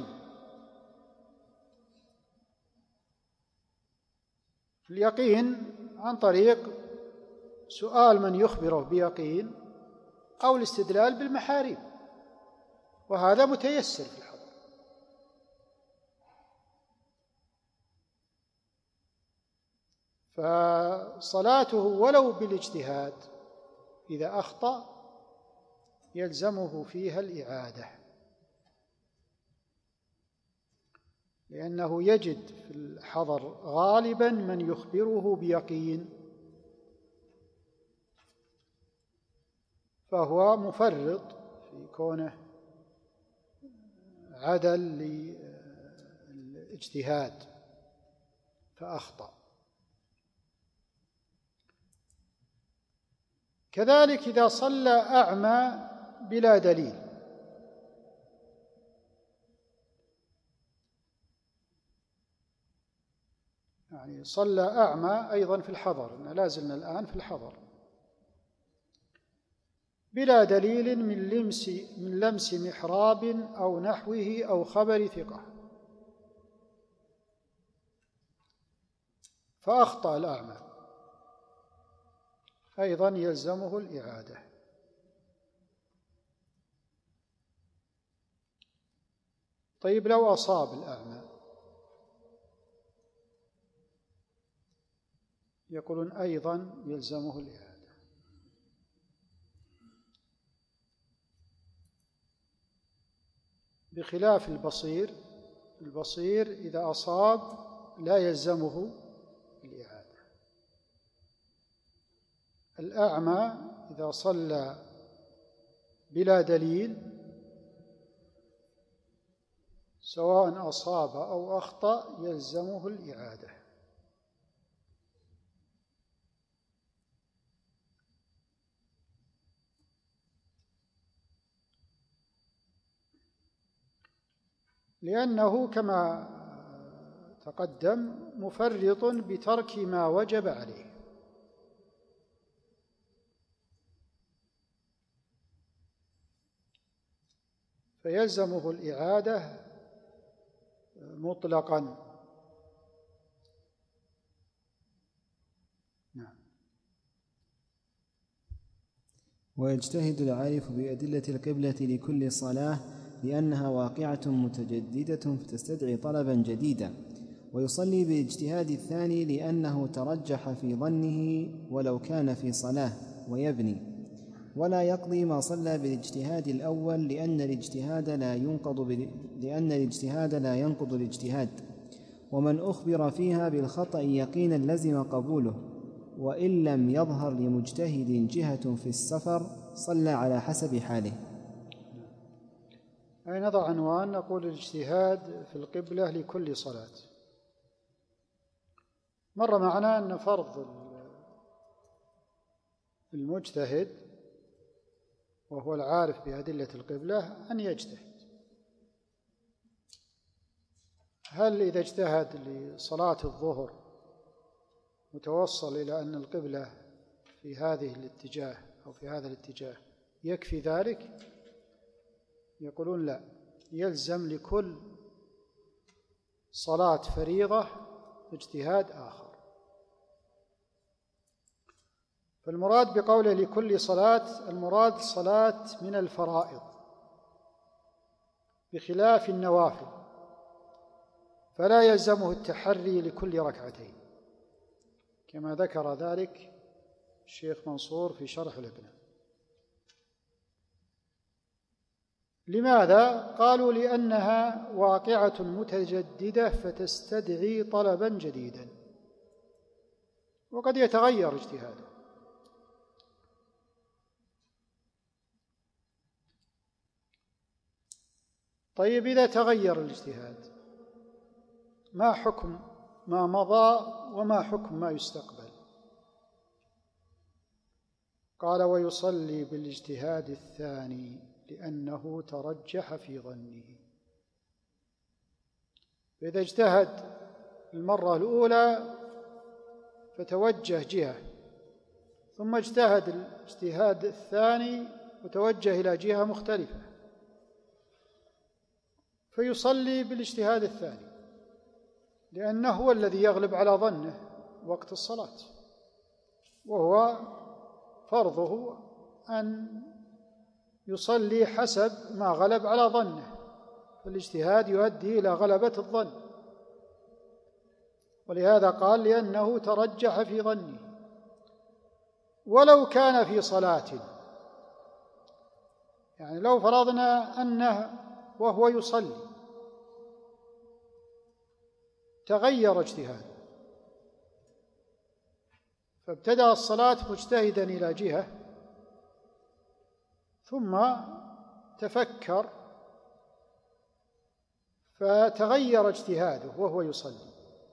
اليقين عن طريق سؤال من يخبره بيقين أو الاستدلال بالمحاريب، وهذا متيسر في الحضر. فصلاته ولو بالاجتهاد إذا أخطأ يلزمه فيها الإعادة، لأنه يجد في الحضر غالبا من يخبره بيقين، فهو مفرط في كونه عدل للاجتهاد فأخطأ. كذلك إذا صلى أعمى بلا دليل، يعني صلى أعمى أيضا في الحضر، لا زلنا الآن في الحضر، بلا دليل من لمس محراب أو نحوه أو خبر ثقة، فأخطأ الأعمى أيضا يلزمه الإعادة. طيب لو أصاب الأعمى، يقولون أيضا يلزمه الإعادة. بخلاف البصير إذا أصاب لا يلزمه الإعادة. الأعمى إذا صلى بلا دليل سواء أصاب أو أخطأ يلزمه الإعادة. لأنه كما تقدم مفرط بترك ما وجب عليه. فيلزمه الإعادة مطلقا. نعم. ويجتهد العارف بأدلة القبلة لكل صلاة لأنها واقعة متجددة فتستدعي طلبا جديدا، ويصلي بالاجتهاد الثاني لأنه ترجح في ظنه ولو كان في صلاة، ويبني، ولا يقضي ما صلى بالاجتهاد الأول لأن الاجتهاد لا ينقض الاجتهاد. ومن أخبر فيها بالخطأ يقينا لزم قبوله، وإن لم يظهر لمجتهد جهة في السفر صلى على حسب حاله. أي نضع عنوان نقول الاجتهاد في القبلة لكل صلاة. مر معنا أن فرض المجتهد وهو العارف بأدلة القبلة أن يجتهد. هل إذا اجتهد لصلاة الظهر متوصل إلى أن القبلة في هذه الاتجاه أو في هذا الاتجاه يكفي ذلك؟ يقولون لا، يلزم لكل صلاة فريضة اجتهاد آخر. فالمراد بقوله لكل صلاة المراد صلاة من الفرائض بخلاف النوافل، فلا يلزمه التحري لكل ركعتين كما ذكر ذلك الشيخ منصور في شرح الإقناع. لماذا؟ قالوا لأنها واقعة متجددة فتستدعي طلبا جديدا، وقد يتغير اجتهاده. طيب إذا تغير الاجتهاد ما حكم ما مضى وما حكم ما يستقبل؟ قال ويصلي بالاجتهاد الثاني لأنه ترجح في ظنه. فإذا اجتهد المرة الأولى فتوجه جهة، ثم اجتهد الاجتهاد الثاني وتوجه إلى جهة مختلفة، فيصلي بالاجتهاد الثاني لأنه هو الذي يغلب على ظنه وقت الصلاة، وهو فرضه أن يصلي حسب ما غلب على ظنه، فالاجتهاد يؤدي إلى غلبة الظن، ولهذا قال لأنه ترجح في ظنه. ولو كان في صلاة، يعني لو فرضنا أنه وهو يصلي تغير اجتهاده فابتدأ الصلاة مجتهدا إلى جهة ثم تفكر فتغير اجتهاده وهو يصلي،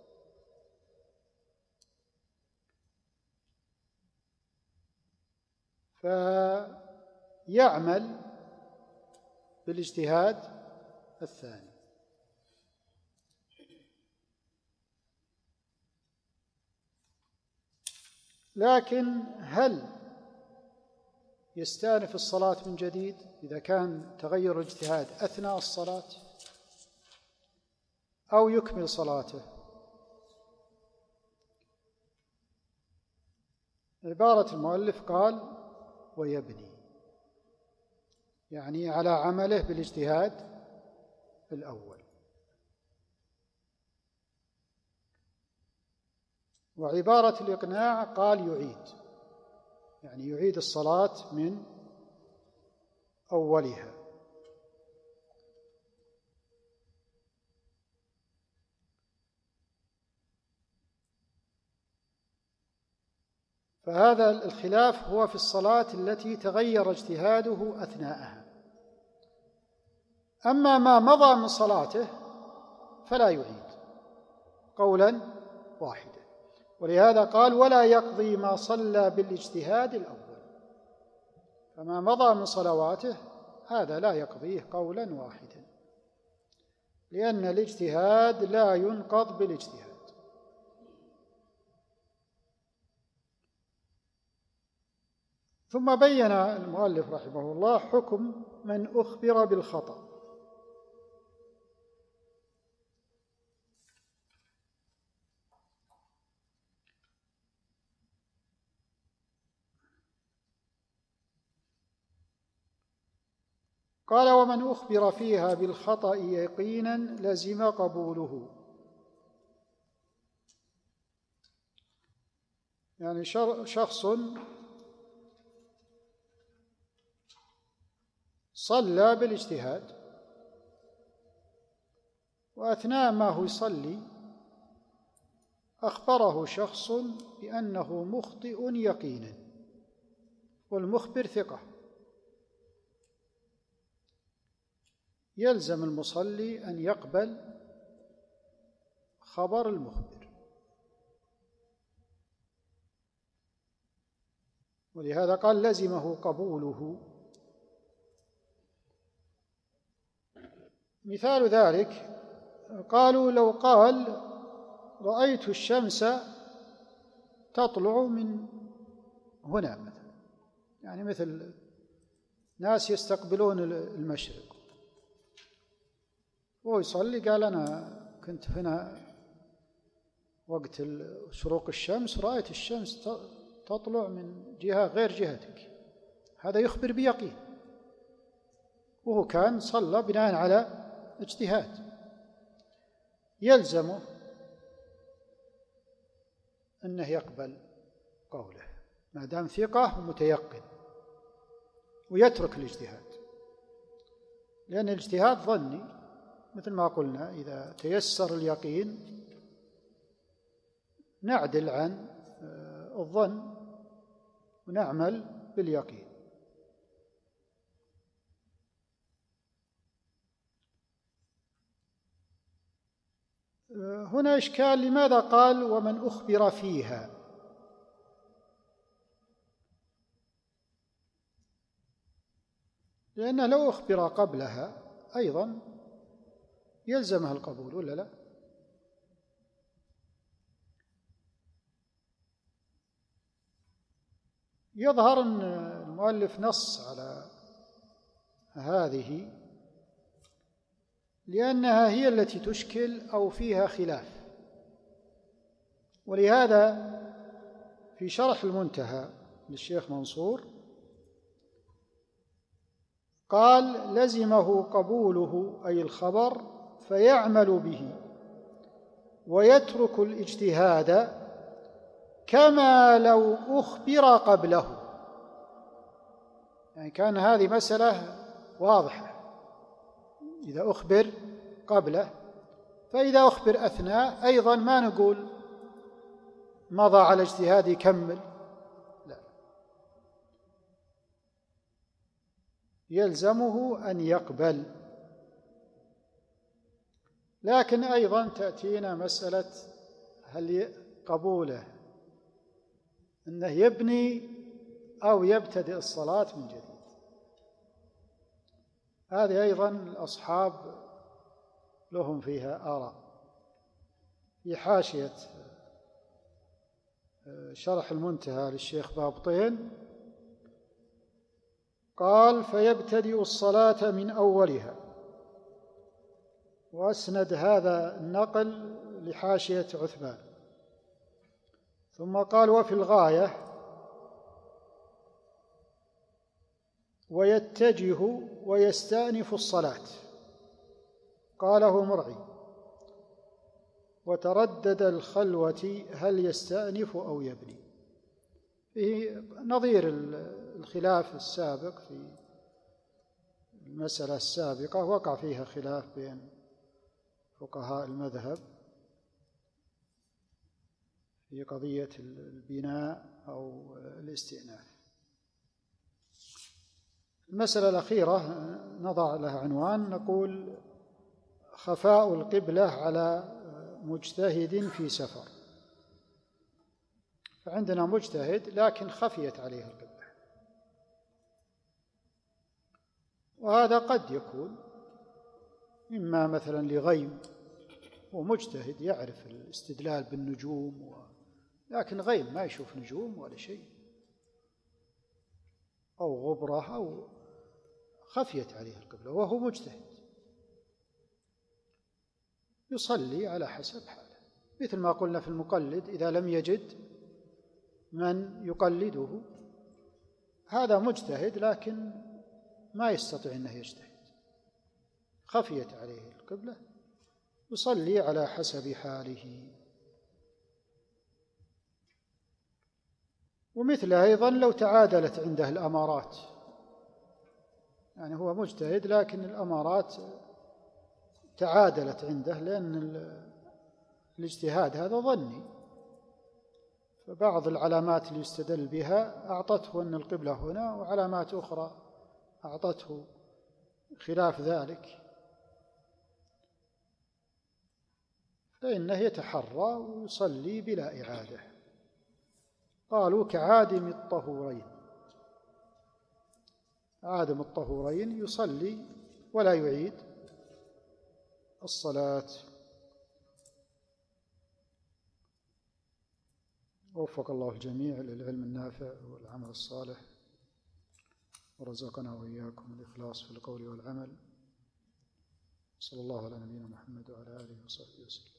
فيعمل بالاجتهاد الثاني. لكن هل يستأنف الصلاة من جديد إذا كان تغير الاجتهاد أثناء الصلاة، أو يكمل صلاته؟ عبارة المؤلف قال ويبني، يعني على عمله بالاجتهاد الأول. وعبارة الإقناع قال يعيد، يعني يعيد الصلاة من أولها. فهذا الخلاف هو في الصلاة التي تغير اجتهاده أثناءها. أما ما مضى من صلاته فلا يعيد قولا واحدا، ولهذا قال ولا يقضي ما صلى بالاجتهاد الأول، فما مضى من صلواته هذا لا يقضيه قولا واحدا، لأن الاجتهاد لا ينقض بالاجتهاد. ثم بين المؤلف رحمه الله حكم من أخبر بالخطأ. قال: ومن أخبر فيها بالخطأ يقينا لزم قبوله. يعني شخص صلى بالاجتهاد، وأثناء ما هو يصلي أخبره شخص بأنه مخطئ يقينا، والمخبر ثقة، يلزم المصلي أن يقبل خبر المخبر. ولهذا قال: لزمه قبوله. مثال ذلك قالوا: لو قال: رأيت الشمس تطلع من هنا مثلا، يعني مثل ناس يستقبلون المشرق، وهو يصلي قال: أنا كنت هنا وقت شروق الشمس، رأيت الشمس تطلع من جهة غير جهتك. هذا يخبر بيقين، وهو كان صلى بناء على اجتهاد. يلزمه أنه يقبل قوله ما دام ثقة ومتيقن، ويترك الاجتهاد، لأن الاجتهاد ظني، مثل ما قلنا إذا تيسر اليقين نعدل عن الظن ونعمل باليقين. هنا إشكال: لماذا قال ومن أخبر فيها؟ لأنه لو أخبر قبلها أيضا يلزمها القبول، ولا لا؟ يظهر أن المؤلف نص على هذه لأنها هي التي تشكل أو فيها خلاف. ولهذا في شرح المنتهى للشيخ منصور قال: لزمه قبوله أي الخبر فيعمل به ويترك الاجتهاد كما لو أخبر قبله. يعني كان هذه مسألة واضحة إذا أخبر قبله، فإذا أخبر أثناء أيضا ما نقول مضى على اجتهاد يكمل، لا، يلزمه أن يقبل. لكن أيضا تأتينا مسألة هل قبوله أنه يبني أو يبتدئ الصلاة من جديد. هذه أيضا الأصحاب لهم فيها آراء. في حاشية شرح المنتهى للشيخ بابطين قال: فيبتدئ الصلاة من أولها، وأسند هذا النقل لحاشية عثمان. ثم قال: وفي الغاية ويتجه ويستأنف الصلاة، قاله مرعي. وتردد الخلوة هل يستأنف أو يبني. فيه نظير الخلاف السابق في المسألة السابقة، وقع فيها خلاف بين فقهاء المذهب في قضية البناء أو الاستئناف. المسألة الأخيرة نضع لها عنوان، نقول: خفاء القبلة على مجتهد في سفر. فعندنا مجتهد لكن خفيت عليه القبلة، وهذا قد يكون إما مثلا لغيم، ومجتهد يعرف الاستدلال بالنجوم لكن غيم ما يشوف نجوم ولا شيء، أو غبرة، أو خفيت عليه القبلة وهو مجتهد، يصلي على حسب حاله. مثل ما قلنا في المقلد إذا لم يجد من يقلده، هذا مجتهد لكن ما يستطيع أنه يجتهد، خفيت عليه القبلة يصلي على حسب حاله. ومثله أيضا لو تعادلت عنده الأمارات، يعني هو مجتهد لكن الأمارات تعادلت عنده، لأن الاجتهاد هذا ظني، فبعض العلامات اللي يستدل بها أعطته أن القبلة هنا، وعلامات أخرى أعطته خلاف ذلك، فإنه يتحرى ويصلي بلا إعادة. قالوا كعادم الطهورين، عادم الطهورين يصلي ولا يعيد الصلاة. وفق الله الجميع للعلم النافع والعمل الصالح، ورزقنا وإياكم الإخلاص في القول والعمل. صلى الله على نبينا محمد وعلى آله وصحبه وسلم.